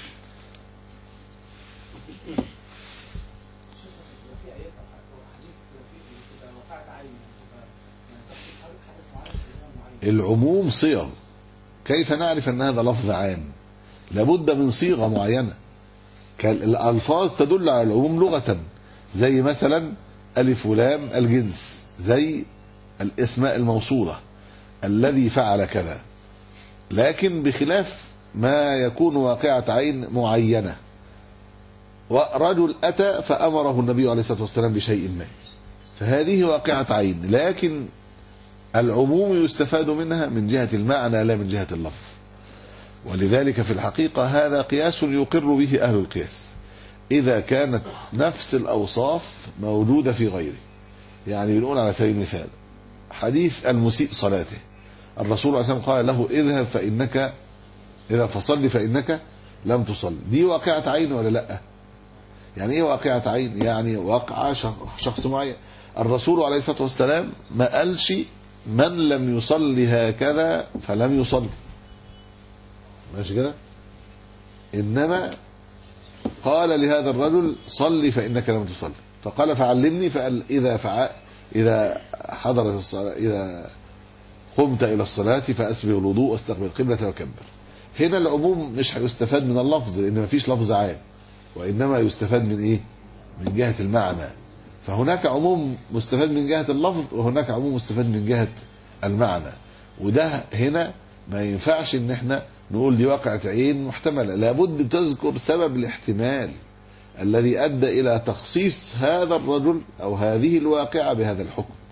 العموم صيغ، كيف نعرف أن هذا لفظ عام؟ لابد من صيغة معينة. الألفاظ تدل على العموم لغة، زي مثلا ألف ولام الجنس، زي الاسماء الموصولة الذي فعل كذا، لكن بخلاف ما يكون واقعة عين معينة. ورجل أتى فأمره النبي عليه الصلاة والسلام بشيء ما، فهذه واقعة عين، لكن العموم يستفاد منها من جهة المعنى لا من جهة اللفظ. ولذلك في الحقيقة هذا قياس يقر به أهل القياس إذا كانت نفس الأوصاف موجودة في غيره. يعني بنقول على سبيل المثال حديث المسيء صلاته، الرسول عليه الصلاة والسلام قال له اذهب فإنك إذا فصل فإنك لم تصل. دي واقعة عين ولا لا؟ يعني ايه واقعة عين؟ يعني وقع شخص معين. الرسول عليه الصلاة والسلام ما قالش من لم يصلي هكذا فلم يصلي، ماشي كده؟ إنما قال لهذا الرجل صلي فإنك لم تصلي، فقال فعلمني، فقال إذا حضرت الصلاة إذا قمت إلى الصلاة فأسبغ الوضوء واستقبل القبلة وكبر. هنا العموم مش هيستفاد من اللفظ لأن مفيش لفظ عام، وإنما يستفاد من إيه؟ من جهة المعنى. فهناك عموم مستفاد من جهة اللفظ وهناك عموم مستفاد من جهة المعنى. وده هنا ما ينفعش ان احنا نقول دي واقعة عين محتملة، لابد تذكر سبب الاحتمال الذي ادى الى تخصيص هذا الرجل او هذه الواقعة بهذا الحكم.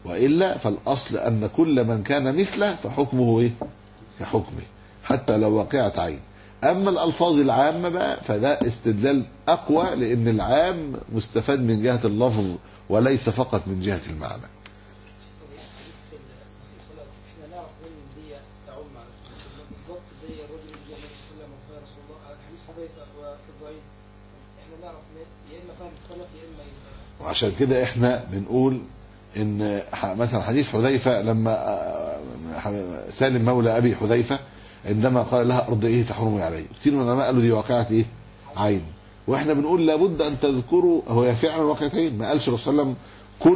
وإلا فالأصل أن كل من كان مثله فحكمه إيه؟ كحكمه حتى لو واقعة عين. أما الألفاظ العامة بقى فده استدلال أقوى، لأن العام مستفاد من جهة اللفظ وليس فقط من جهة المعنى. وعشان كده احنا بنقول ان مثلا حديث حذيفة لما سالم مولى ابي حذيفة عندما قال لها ارضئيه تحرمي عليه، كثير من العلماء قالوا دي واقعة ايه؟ عين. واحنا بنقول لابد ان تذكروا هو فعلا واقعة عين. ما قالش الرسول صلى الله عليه وسلم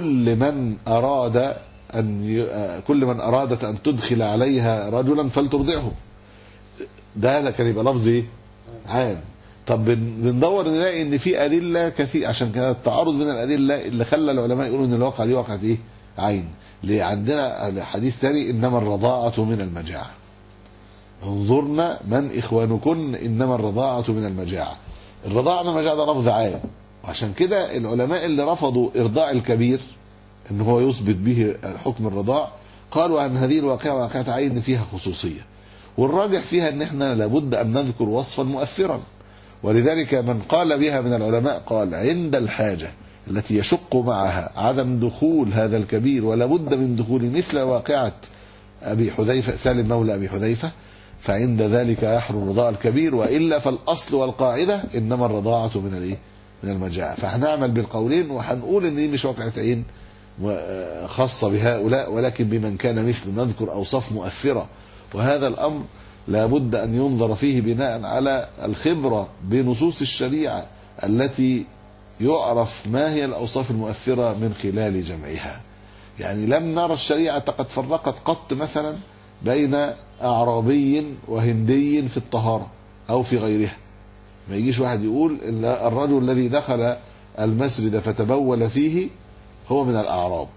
كل من ارادت ان تدخل عليها رجلا فلترضعه، ده كان يبقى لفظ ايه؟ عام. طب بندور نلاقي ان في ادله كثير، عشان كده التعارض بين الادله اللي خلى العلماء يقولوا ان الواقعه دي واقعه ايه؟ عين. ليه؟ عندنا حديث ثاني انما الرضاعه من المجاعه، انظرنا من اخوانكن انما الرضاعه من المجاعه. الرضاعه من المجاعه ده لفظ عام، وعشان كده العلماء اللي رفضوا ارضاع الكبير ان هو يثبت به حكم الرضاع قالوا ان هذه الواقعه واقعه عين فيها خصوصيه، والراجح فيها ان احنا لابد ان نذكر وصفا مؤثرا. ولذلك من قال بها من العلماء قال عند الحاجة التي يشق معها عدم دخول هذا الكبير ولا بد من دخول مثل واقعة أبي حذيفة سالم مولى أبي حذيفة، فعند ذلك يحرم رضاع الكبير، وإلا فالأصل والقاعدة إنما الرضاعة من المجاعة. فهنعمل بالقولين، وهنقول إن دي مش واقعة عين خاصة بهؤلاء ولكن بمن كان مثل، نذكر أوصاف مؤثرة. وهذا الأمر لابد أن ينظر فيه بناء على الخبرة بنصوص الشريعة التي يعرف ما هي الأوصاف المؤثرة من خلال جمعها. يعني لم نرى الشريعة قد فرقت قط مثلا بين أعرابي وهندي في الطهارة أو في غيرها. ما يجيش واحد يقول إن الرجل الذي دخل المسجد فتبول فيه هو من الأعراب،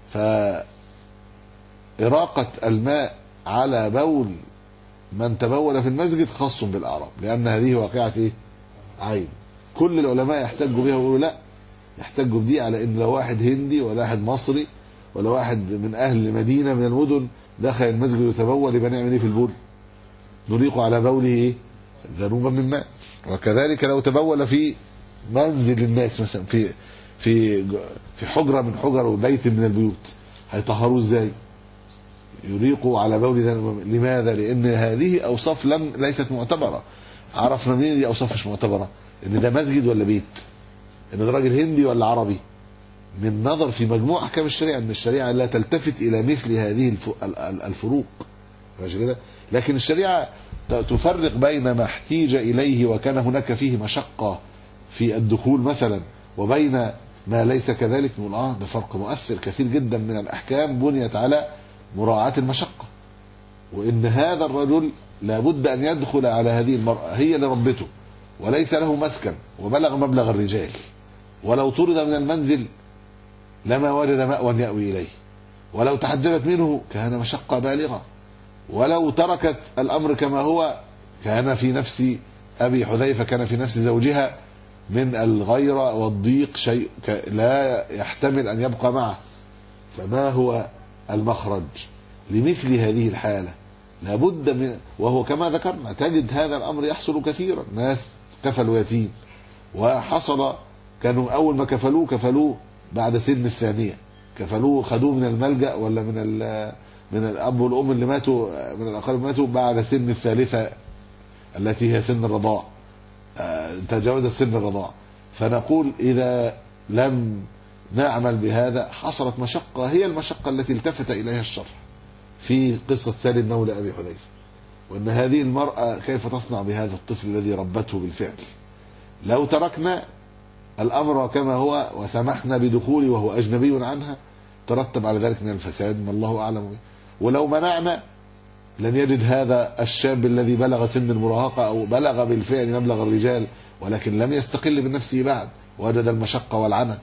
فإراقة الماء على بول من تبول في المسجد خاص بالأعراب، لأن هذه واقعة إيه؟ عين. كل العلماء يحتجوا بها ويقولوا لا، يحتجوا بدي على إن لو واحد هندي ولا واحد مصري ولا واحد من أهل مدينة من المدن دخل المسجد وتبول يبقى نعمل إيه في البول؟ نريق على بوله إيه؟ ذنوبا من ماء. وكذلك لو تبول في منزل الناس مثلا في حجرة من حجر وبيت من البيوت هيطهروه إزاي؟ يريقوا على بول ذنوبا. لماذا؟ لأن هذه أوصاف ليست معتبرة. عرفنا منين دي أوصاف مش معتبرة؟ إن ده مسجد ولا بيت؟ إن ده راجل هندي ولا عربي؟ من نظر في مجموع أحكام الشريعة، إن الشريعة لا تلتفت إلى مثل هذه الفروق، ماشي كده؟ لكن الشريعة تفرق بين ما احتيج إليه وكان هناك فيه مشقة في الدخول مثلا وبين ما ليس كذلك. نقول ده فرق مؤثر كثير جدا من الأحكام بنيت على مراعاة المشقة، وإن هذا الرجل لابد أن يدخل على هذه المرأة هي اللي ربته وليس له مسكن وبلغ مبلغ الرجال، ولو طرد من المنزل لما وجد مأوى يأوي إليه، ولو تحجبت منه كان مشقة بالغة، ولو تركت الأمر كما هو كان في نفس أبي حذيفة كان في نفس زوجها من الغيرة والضيق شيء لا يحتمل أن يبقى معه. فما هو المخرج لمثل هذه الحالة؟ لابد من، وهو كما ذكرنا تجد هذا الأمر يحصل كثيرا. ناس كفلوا يتيم وحصل كانوا أول ما كفلوه بعد سن الثانية، كفلوه خدوه من الملجأ ولا من الأب والأم اللي ماتوا من الأقارب ماتوا بعد سن الثالثة التي هي سن الرضاع، تجاوز سن الرضاع. فنقول إذا لم نعمل بهذا حصلت مشقة، هي المشقة التي التفت إليها الشرع في قصة سالم مولى أبي حذيفة، وأن هذه المرأة كيف تصنع بهذا الطفل الذي ربته بالفعل. لو تركنا الأمر كما هو وسمحنا بدخوله وهو أجنبي عنها ترتب على ذلك من الفساد ما الله أعلم به. ولو منعنا لم يجد هذا الشاب الذي بلغ سن المراهقة أو بلغ بالفعل مبلغ الرجال ولكن لم يستقل بنفسه بعد، وجد المشقة والعنت.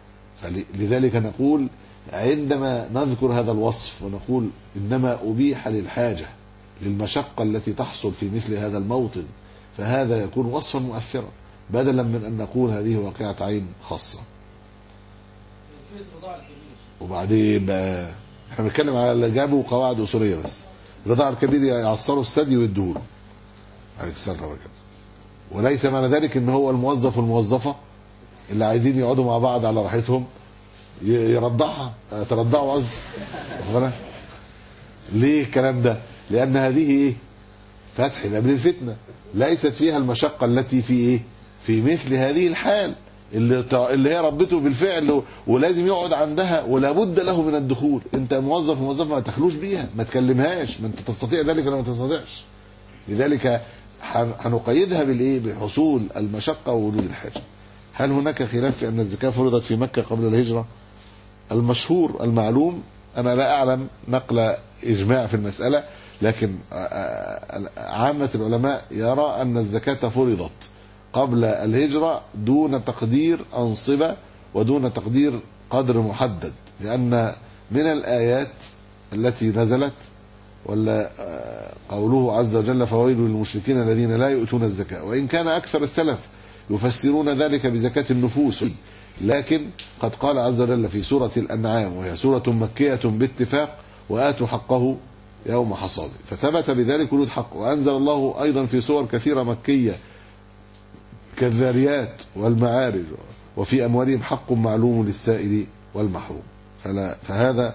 فلذلك نقول عندما نذكر هذا الوصف ونقول إنما أبيح للحاجة للمشقة التي تحصل في مثل هذا الموطن، فهذا يكون وصفا مؤثرا بدلا من أن نقول هذه واقعة عين خاصة. وبعدين بقى احنا بنتكلم على اللي جابوا قواعد اصوليه بس. الرضاع الكبير يعصروا الثدي ويديهوله عليك السلام عليكم. وليس معنى ذلك ان هو الموظف والموظفه اللي عايزين يقعدوا مع بعض على راحتهم يرضعها ترضعوا قصدي. ليه الكلام ده؟ لان هذه ايه؟ فتح باب الفتنه، ليست فيها المشقه التي في ايه؟ في مثل هذه الحال اللي هي ربته بالفعل ولازم يقعد عندها ولا بد له من الدخول. انت موظف ما تخلوش بيها، ما تكلمهاش، ما انت تستطيع ذلك ولا ما تستطيعش. لذلك هنقيدها بالايه؟ بحصول المشقه ووجود الحاجه. هل هناك خلاف في ان الزكاه فرضت في مكه قبل الهجره؟ المشهور المعلوم، انا لا اعلم نقل اجماع في المساله، لكن عامه العلماء يرى ان الزكاه فرضت قبل الهجرة دون تقدير أنصبة ودون تقدير قدر محدد، لأن من الآيات التي نزلت ولا قوله عز وجل فويل للمشركين الذين لا يؤتون الزكاة، وإن كان أكثر السلف يفسرون ذلك بزكاة النفوس، لكن قد قال عز وجل في سورة الأنعام وهي سورة مكية باتفاق وآتوا حقه يوم حصاده، فثبت بذلك وجود حق. وأنزل الله أيضا في سور كثيرة مكية كالذاريات والمعارج وفي أموالهم حق معلوم للسائل والمحروم. فهذا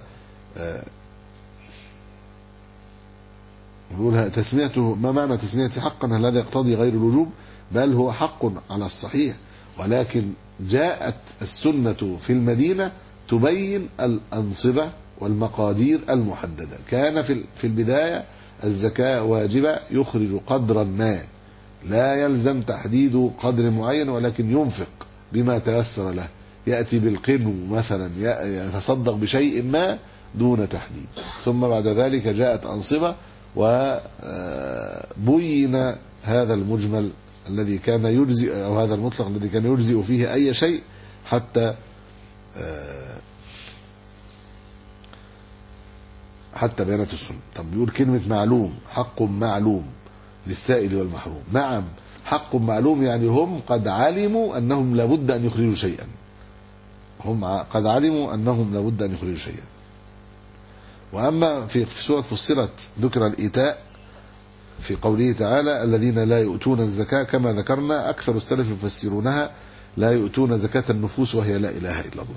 نقولها تسميته. ما معنى تسمية حقا؟ هل هذا يقتضي غير الوجوب؟ بل هو حق على الصحيح، ولكن جاءت السنة في المدينة تبين الأنصبة والمقادير المحددة. كان في البداية الزكاة واجبة يخرج قدرا ما، لا يلزم تحديد قدر معين، ولكن ينفق بما تيسر له، يأتي بالقنو مثلا يتصدق بشيء ما دون تحديد. ثم بعد ذلك جاءت أنصبة وبين هذا المجمل الذي كان يجزئ، أو هذا المطلق الذي كان يجزئ فيه أي شيء حتى بيانات السنة. طب بيقول كلمة معلوم، حق معلوم للسائل والمحروم. نعم حق معلوم، يعني هم قد علموا أنهم لابد أن يخرجوا شيئا، هم قد علموا أنهم لابد أن يخرجوا شيئا. وأما في سورة فصلت ذكر الإيتاء في قوله تعالى الذين لا يؤتون الزكاة، كما ذكرنا أكثر السلف يفسرونها لا يؤتون زكاة النفوس وهي لا إله إلا الله.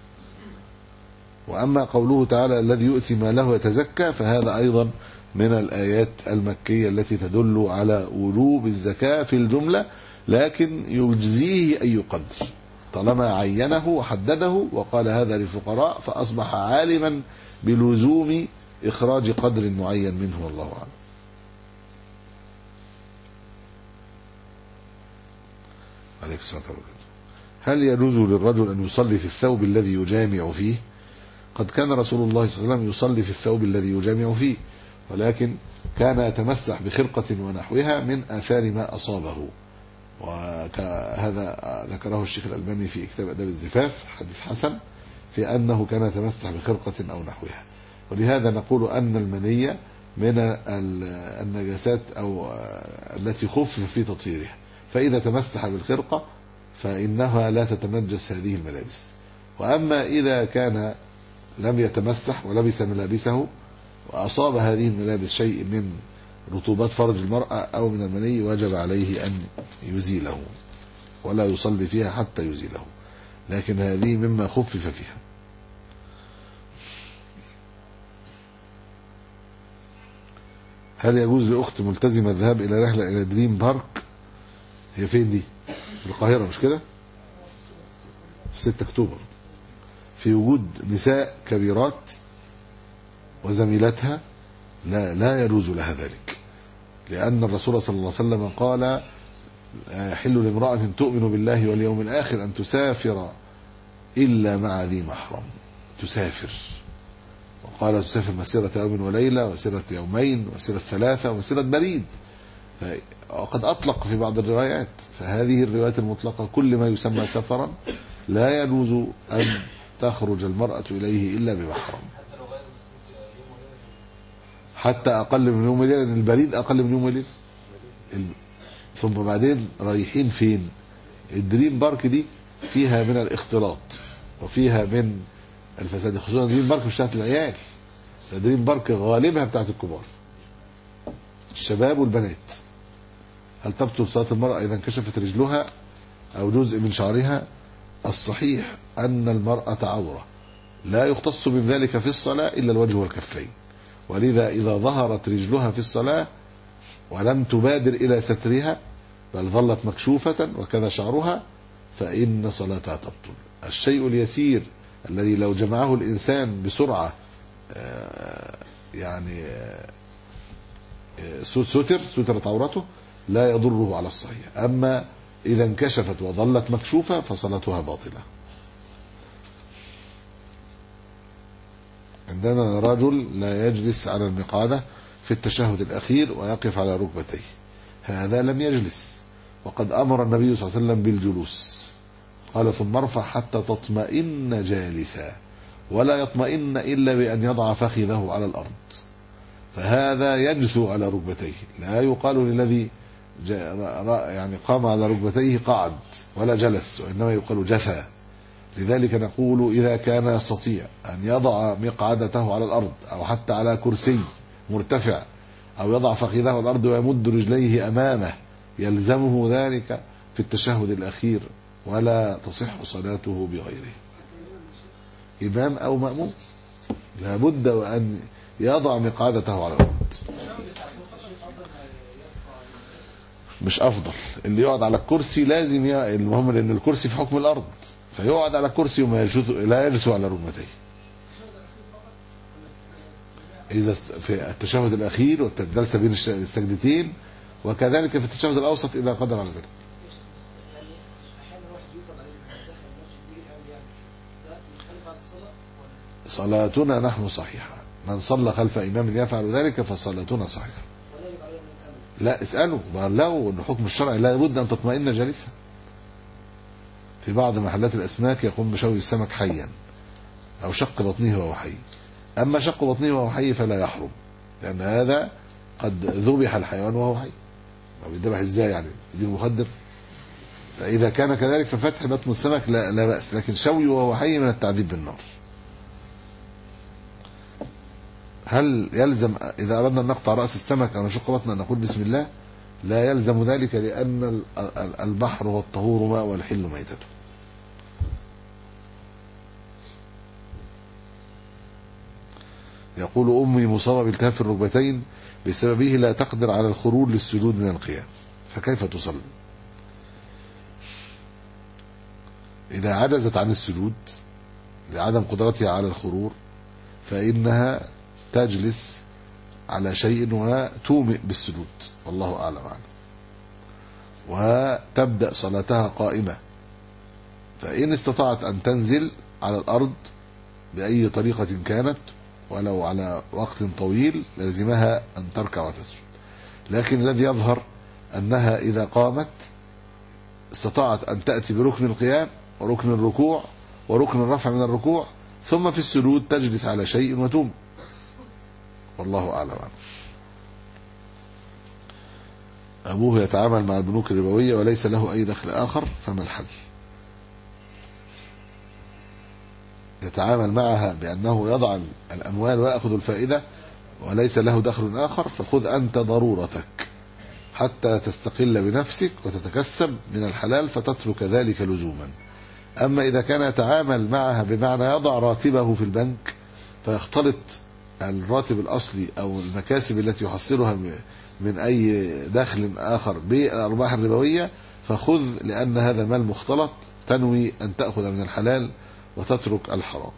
وأما قوله تعالى الذي يؤتي ماله يتزكى، فهذا أيضا من الآيات المكية التي تدل على وجوب الزكاة في الجملة، لكن يجزيه أي قدر طالما عينه وحدده وقال هذا للفقراء، فأصبح عالما بلزوم إخراج قدر معين منه، والله أعلم. عليك الصلاة والسلام. هل يجوز للرجل أن يصلي في الثوب الذي يجامع فيه؟ قد كان رسول الله صلى الله عليه وسلم يصلي في الثوب الذي يجامع فيه، ولكن كان يتمسح بخرقة ونحوها من آثار ما أصابه، وهذا ذكره الشيخ الألباني في كتاب أداب الزفاف حديث حسن في أنه كان يتمسح بخرقة أو نحوها. ولهذا نقول أن المنية من النجاسات أو التي خفف في تطهيرها، فإذا تمسح بالخرقة فإنها لا تتنجس هذه الملابس. وأما إذا كان لم يتمسح ولبس ملابسه وأصاب هذه الملابس شيء من رطوبات فرج المرأة أو من المني، وجب عليه أن يزيله ولا يصلي فيها حتى يزيله، لكن هذه مما خفف فيها. هل يجوز لأخت ملتزمة الذهاب إلى رحلة إلى دريم بارك؟ هي فين دي؟ في القاهرة مش كده؟ في 6 أكتوبر، في وجود نساء كبيرات وزميلتها لا يجوز لها ذلك، لأن الرسول صلى الله عليه وسلم قال يحل لامرأة تؤمن بالله واليوم الآخر أن تسافر إلا مع ذي محرم. تسافر، وقال تسافر مسيرة يوم وليلة ومسيرة يومين ومسيرة 3 ومسيرة بريد، وقد أطلق في بعض الروايات. فهذه الروايات المطلقة كل ما يسمى سفرا لا يجوز أن تخرج المرأة إليه إلا بمحرم، حتى أقل من يوم وليلة، لأن البريد أقل من يوم وليلة. ثم بعدين رايحين فين؟ الدريم بارك دي فيها من الاختلاط وفيها من الفساد، خصوصا دريم بارك مش بتاعت العيال، دريم بارك غالبها بتاعت الكبار، الشباب والبنات. هل تبطل صلاة المرأة إذا انكشفت رجلها أو جزء من شعرها؟ الصحيح أن المرأة عورة لا يختص بذلك في الصلاة إلا الوجه والكفين، ولذا إذا ظهرت رجلها في الصلاة ولم تبادر إلى سترها بل ظلت مكشوفة وكذا شعرها فإن صلاتها تبطل. الشيء اليسير الذي لو جمعه الإنسان بسرعة يعني سترت عورته لا يضره على الصحيح، أما إذا انكشفت وظلت مكشوفة فصلاتها باطلة. عندنا رجل لا يجلس على المقعدة في التشهد الأخير ويقف على ركبتيه، هذا لم يجلس، وقد أمر النبي صلى الله عليه وسلم بالجلوس، قال ثم ارفع حتى تطمئن جالسا، ولا يطمئن إلا بأن يضع فخذه على الأرض، فهذا يجثو على ركبتيه، لا يقال للذي يعني قام على ركبتيه قعد ولا جلس، وإنما يقال جثى. لذلك نقول إذا كان يستطيع أن يضع مقعدته على الأرض أو حتى على كرسي مرتفع أو يضع فخذه على الأرض ويمد رجليه أمامه يلزمه ذلك في التشهد الأخير ولا تصح صلاته بغيره. إمام أو مأموم لابد وأن يضع مقعدته على الأرض. مش أفضل اللي يقعد على الكرسي لازم المهم لأن الكرسي في حكم الأرض، فيقعد على كرسي وما لا يجلس على ركبتيه. إذا في التشهد الأخير والجلسة بين السجدتين، وكذلك في التشهد الأوسط إذا قدر على ذلك. صلاتنا نحن صحيحة، من صلى خلف إمام يفعل ذلك فصلاتنا صحيحة. لا اسألوا لو أن حكم الشرع لا بد أن تطمئن جالسا. في بعض محلات الأسماك يقوم بشوي السمك حيا أو شق بطنه وهو حي، أما شق بطنه وهو حي فلا يحرم، لأن هذا قد ذبح الحيوان وهو حي. ما بيذبح ازاي يعني؟ دي مخدر. فإذا كان كذلك ففتح بطن السمك لا بأس، لكن شوي وهو حي من التعذيب بالنار. هل يلزم إذا أردنا أن نقطع رأس السمك أو نشق بطنه أن نقول بسم الله؟ لا يلزم ذلك، لأن البحر هو الطهور ماء والحل ميتته. يقول أمي مصابة بالتهاب في الركبتين بسببه لا تقدر على الخروج للسجود من القيام، فكيف تصلي؟ إذا عجزت عن السجود لعدم قدرتها على الخروج فإنها تجلس على شيء وتومئ بالسجود، والله أعلم وتبدأ صلاتها قائمة. فإن استطاعت أن تنزل على الأرض بأي طريقة كانت ولو على وقت طويل لازمها أن تركع وتسجد، لكن الذي يظهر أنها إذا قامت استطاعت أن تأتي بركن القيام وركن الركوع وركن الرفع من الركوع، ثم في السجود تجلس على شيء وتوم، والله أعلم. أبوه يتعامل مع البنوك الربوية وليس له أي دخل آخر، فما الحل؟ يتعامل معها بأنه يضع الأموال ويأخذ الفائدة وليس له دخل آخر، فخذ أنت ضرورتك حتى تستقل بنفسك وتتكسب من الحلال فتترك ذلك لزوما. أما إذا كان يتعامل معها بمعنى يضع راتبه في البنك فيختلط الراتب الأصلي أو المكاسب التي يحصلها من أي دخل آخر بالأرباح الربوية، فخذ، لأن هذا مال مختلط تنوي أن تأخذ من الحلال وتترك الحرام.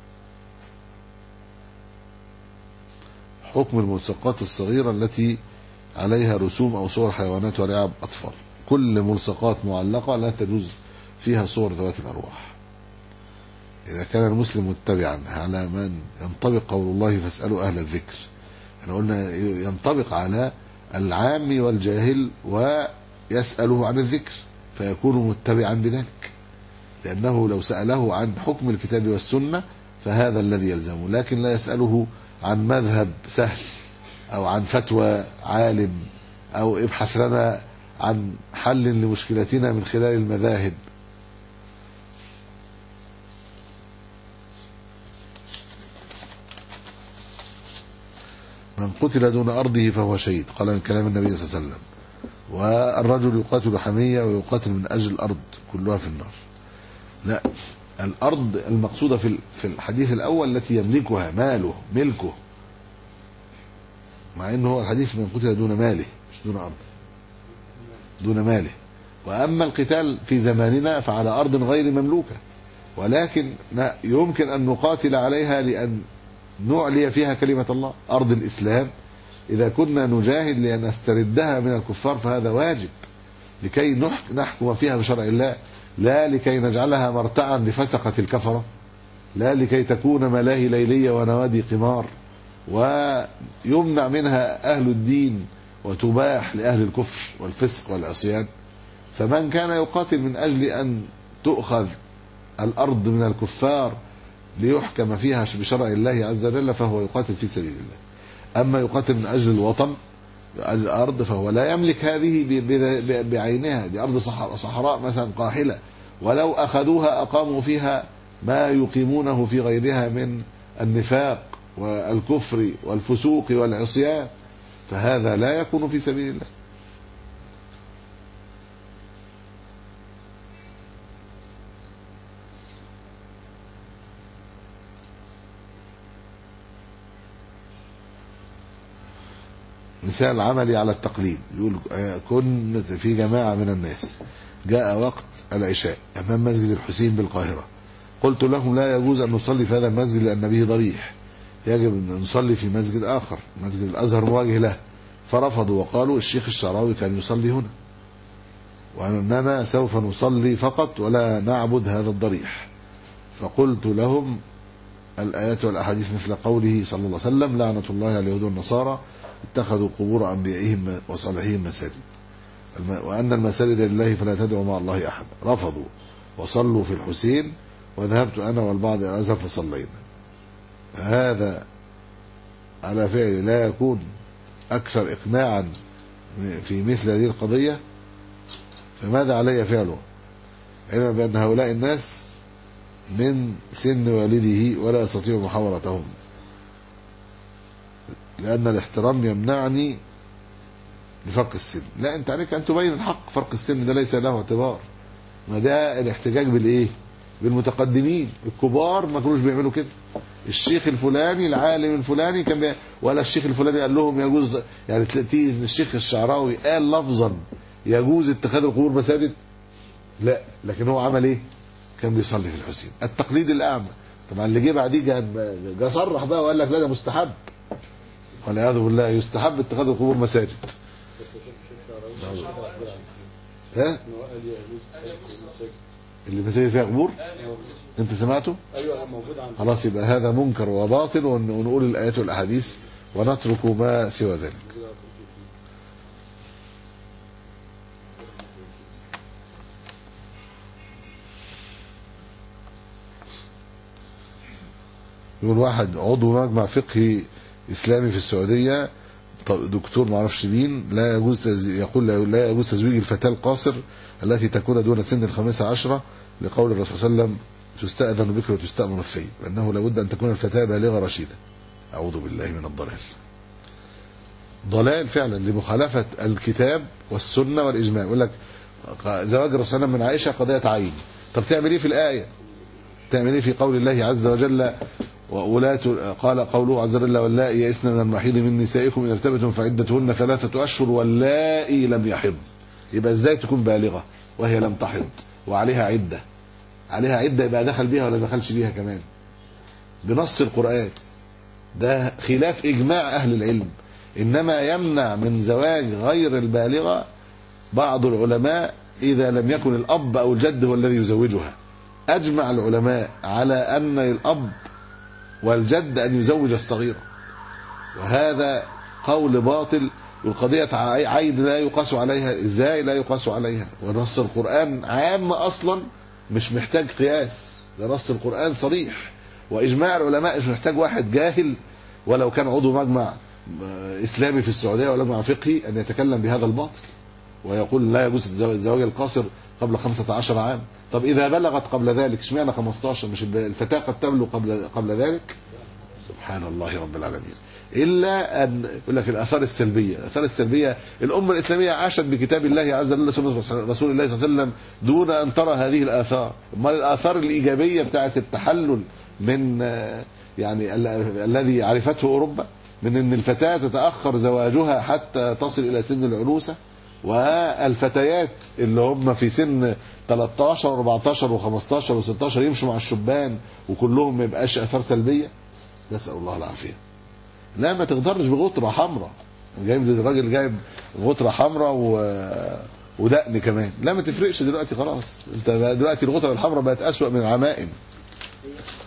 حكم الملصقات الصغيرة التي عليها رسوم أو صور حيوانات ولعب أطفال. كل ملصقات معلقة لا تجوز فيها صور ذوات الأرواح. إذا كان المسلم متبعا على من ينطبق قول الله فاسألوا أهل الذكر، احنا قلنا ينطبق على العام والجاهل ويسأله عن الذكر فيكون متبعا بذلك، لأنه لو سأله عن حكم الكتاب والسنة فهذا الذي يلزمه، لكن لا يسأله عن مذهب سهل أو عن فتوى عالم أو ابحث لنا عن حل لمشكلتنا من خلال المذاهب. من قتل دون أرضه فهو شهيد، قال من كلام النبي صلى الله عليه وسلم. والرجل يقاتل حمية ويقاتل من أجل الأرض كلها في النار. لا، الأرض المقصودة في الحديث الأول التي يملكها، ماله ملكه، مع أنه هو الحديث من قتل دون ماله مش دون أرض، دون ماله. وأما القتال في زماننا فعلى أرض غير مملوكة، ولكن يمكن أن نقاتل عليها لأن نعلي فيها كلمة الله، أرض الإسلام. إذا كنا نجاهد لأن نستردها من الكفار فهذا واجب لكي نحكم فيها بشرع الله، لا لكي نجعلها مرتعا لفسقة الكفرة، لا لكي تكون ملاهي ليلية ونوادي قمار ويمنع منها أهل الدين وتباح لأهل الكفر والفسق والعصيان. فمن كان يقاتل من أجل أن تؤخذ الأرض من الكفار ليحكم فيها بشرع الله عز وجل فهو يقاتل في سبيل الله. أما يقاتل من أجل الوطن الأرض فهو لا يملك هذه بعينها، دي أرض صحراء مثلا قاحلة، ولو أخذوها أقاموا فيها ما يقيمونه في غيرها من النفاق والكفر والفسوق والعصيان، فهذا لا يكون في سبيل الله. مثال عملي على التقليد، يقول كنت في جماعة من الناس، جاء وقت العشاء أمام مسجد الحسين بالقاهرة، قلت لهم لا يجوز أن نصلي في هذا المسجد لأن به ضريح، يجب أن نصلي في مسجد آخر، مسجد الأزهر مواجه له. فرفضوا وقالوا الشيخ الشعراوي كان يصلي هنا، وأننا سوف نصلي فقط ولا نعبد هذا الضريح. فقلت لهم الآيات والأحاديث مثل قوله صلى الله عليه وسلم لعنة الله على اليهود والنصارى اتخذوا قبور أنبيائهم وصالحين مساجد، وأن المساجد لله فلا تدعوا مع الله أحد. رفضوا وصلوا في الحسين، وذهبت أنا والبعض إلى الأزهر فصلينا. هذا على فعل لا يكون أكثر إقناعا في مثل هذه القضية، فماذا علي فعله؟ علما بأن هؤلاء الناس من سن والده ولا أستطيع محاورتهم، لأن الاحترام يمنعني لفرق السن. لا، أنت عليك أن تبين الحق، فرق السن ده ليس له اعتبار، ما ده الاحتجاج بالإيه؟ بالمتقدمين الكبار ما كانوش بيعملوا كده. الشيخ الفلاني العالم الفلاني كان ولا الشيخ الفلاني قال لهم يجوز، يعني تلاقي الشيخ الشعراوي قال لفظا يجوز اتخاذ القبور مساجد؟ لا، لكن هو عمل ايه؟ كان بيصلي في الحسين. التقليد الأعمى. طبعا اللي جه بعديه جه صرح بقى وقال لك لا ده مستحب، والعياذ بالله، يستحب اتخاذ القبور مساجد. ها؟ اللي مساجد فيها قبور؟ انت سمعته؟ ايوه موجود عندي. خلاص، يبقى هذا منكر وباطل، ونقول الآيات والأحاديث ونترك ما سوى ذلك. يقول واحد عضو مجمع فقهي إسلامي في السعودية، دكتور معرفش مين، لا يجوز يقول لا يجوز تزويج الفتاة القاصر التي تكون دون سن 15 لقول الرسول صلى الله عليه وسلم تستأذن بكر وتستأمر الثيب، أنه لابد أن تكون الفتاة بالغة رشيدة. أعوذ بالله من الضلال. ضلال فعلا لمخالفة الكتاب والسنة والإجماع. يقول لك زواج الرسول صلى الله عليه وسلم من عائشة قضية عين، طب تعمل ايه في الآية؟ تعمل ايه في قول الله عز وجل وأولاة، قال قوله عز وجل واللائي يئسن من المحيض من نسائكم إن ارتبتم فعدتهن 3 أشهر واللائي لم يحض. يبقى ازاي تكون بالغة وهي لم تحض وعليها عدة؟ عليها عدة يبقى دخل بيها ولا دخلش بيها كمان بنص القرآن. ده خلاف إجماع أهل العلم. إنما يمنع من زواج غير البالغة بعض العلماء إذا لم يكن الأب أو الجد هو الذي يزوجها. أجمع العلماء على أن الأب والجد أن يزوج الصغيرة، وهذا قول باطل. والقضية عين لا يقاس عليها. إزاي لا يقاس عليها؟ ونص القرآن عام أصلا مش محتاج قياس، ده نص القرآن صريح. وإجماع العلماء مش محتاج واحد جاهل ولو كان عضو مجمع إسلامي في السعودية ولا مجمع فقهي أن يتكلم بهذا الباطل ويقول لا يجوز الزواج القاصر قبل 15 عام. طب إذا بلغت قبل ذلك اشمعنى 15؟ مش الفتاة قد تبلغ قبل ذلك؟ سبحان الله رب العالمين. إلا أن يقول لك الآثار السلبية. الآثار السلبية، الأمة الإسلامية عاشت بكتاب الله عز وجل سنة رسول الله صلى الله عليه وسلم دون أن ترى هذه الآثار. ما الآثار الإيجابية بتاعت التحلل من يعني الذي عرفته أوروبا، من أن الفتاة تتأخر زواجها حتى تصل إلى سن العنوسة، والفتيات اللي هم في سن 13 و14 و15 و16 يمشوا مع الشبان وكلهم ما يبقاش آثار سلبية. نسأل الله العافية. لا ما تغدرش بغطرة حمراء، جايب الراجل جايب غطرة حمراء ودقن كمان، لا ما تفرقش دلوقتي خلاص. انت دلوقتي الغطرة الحمراء بقت أسوأ من العمائم.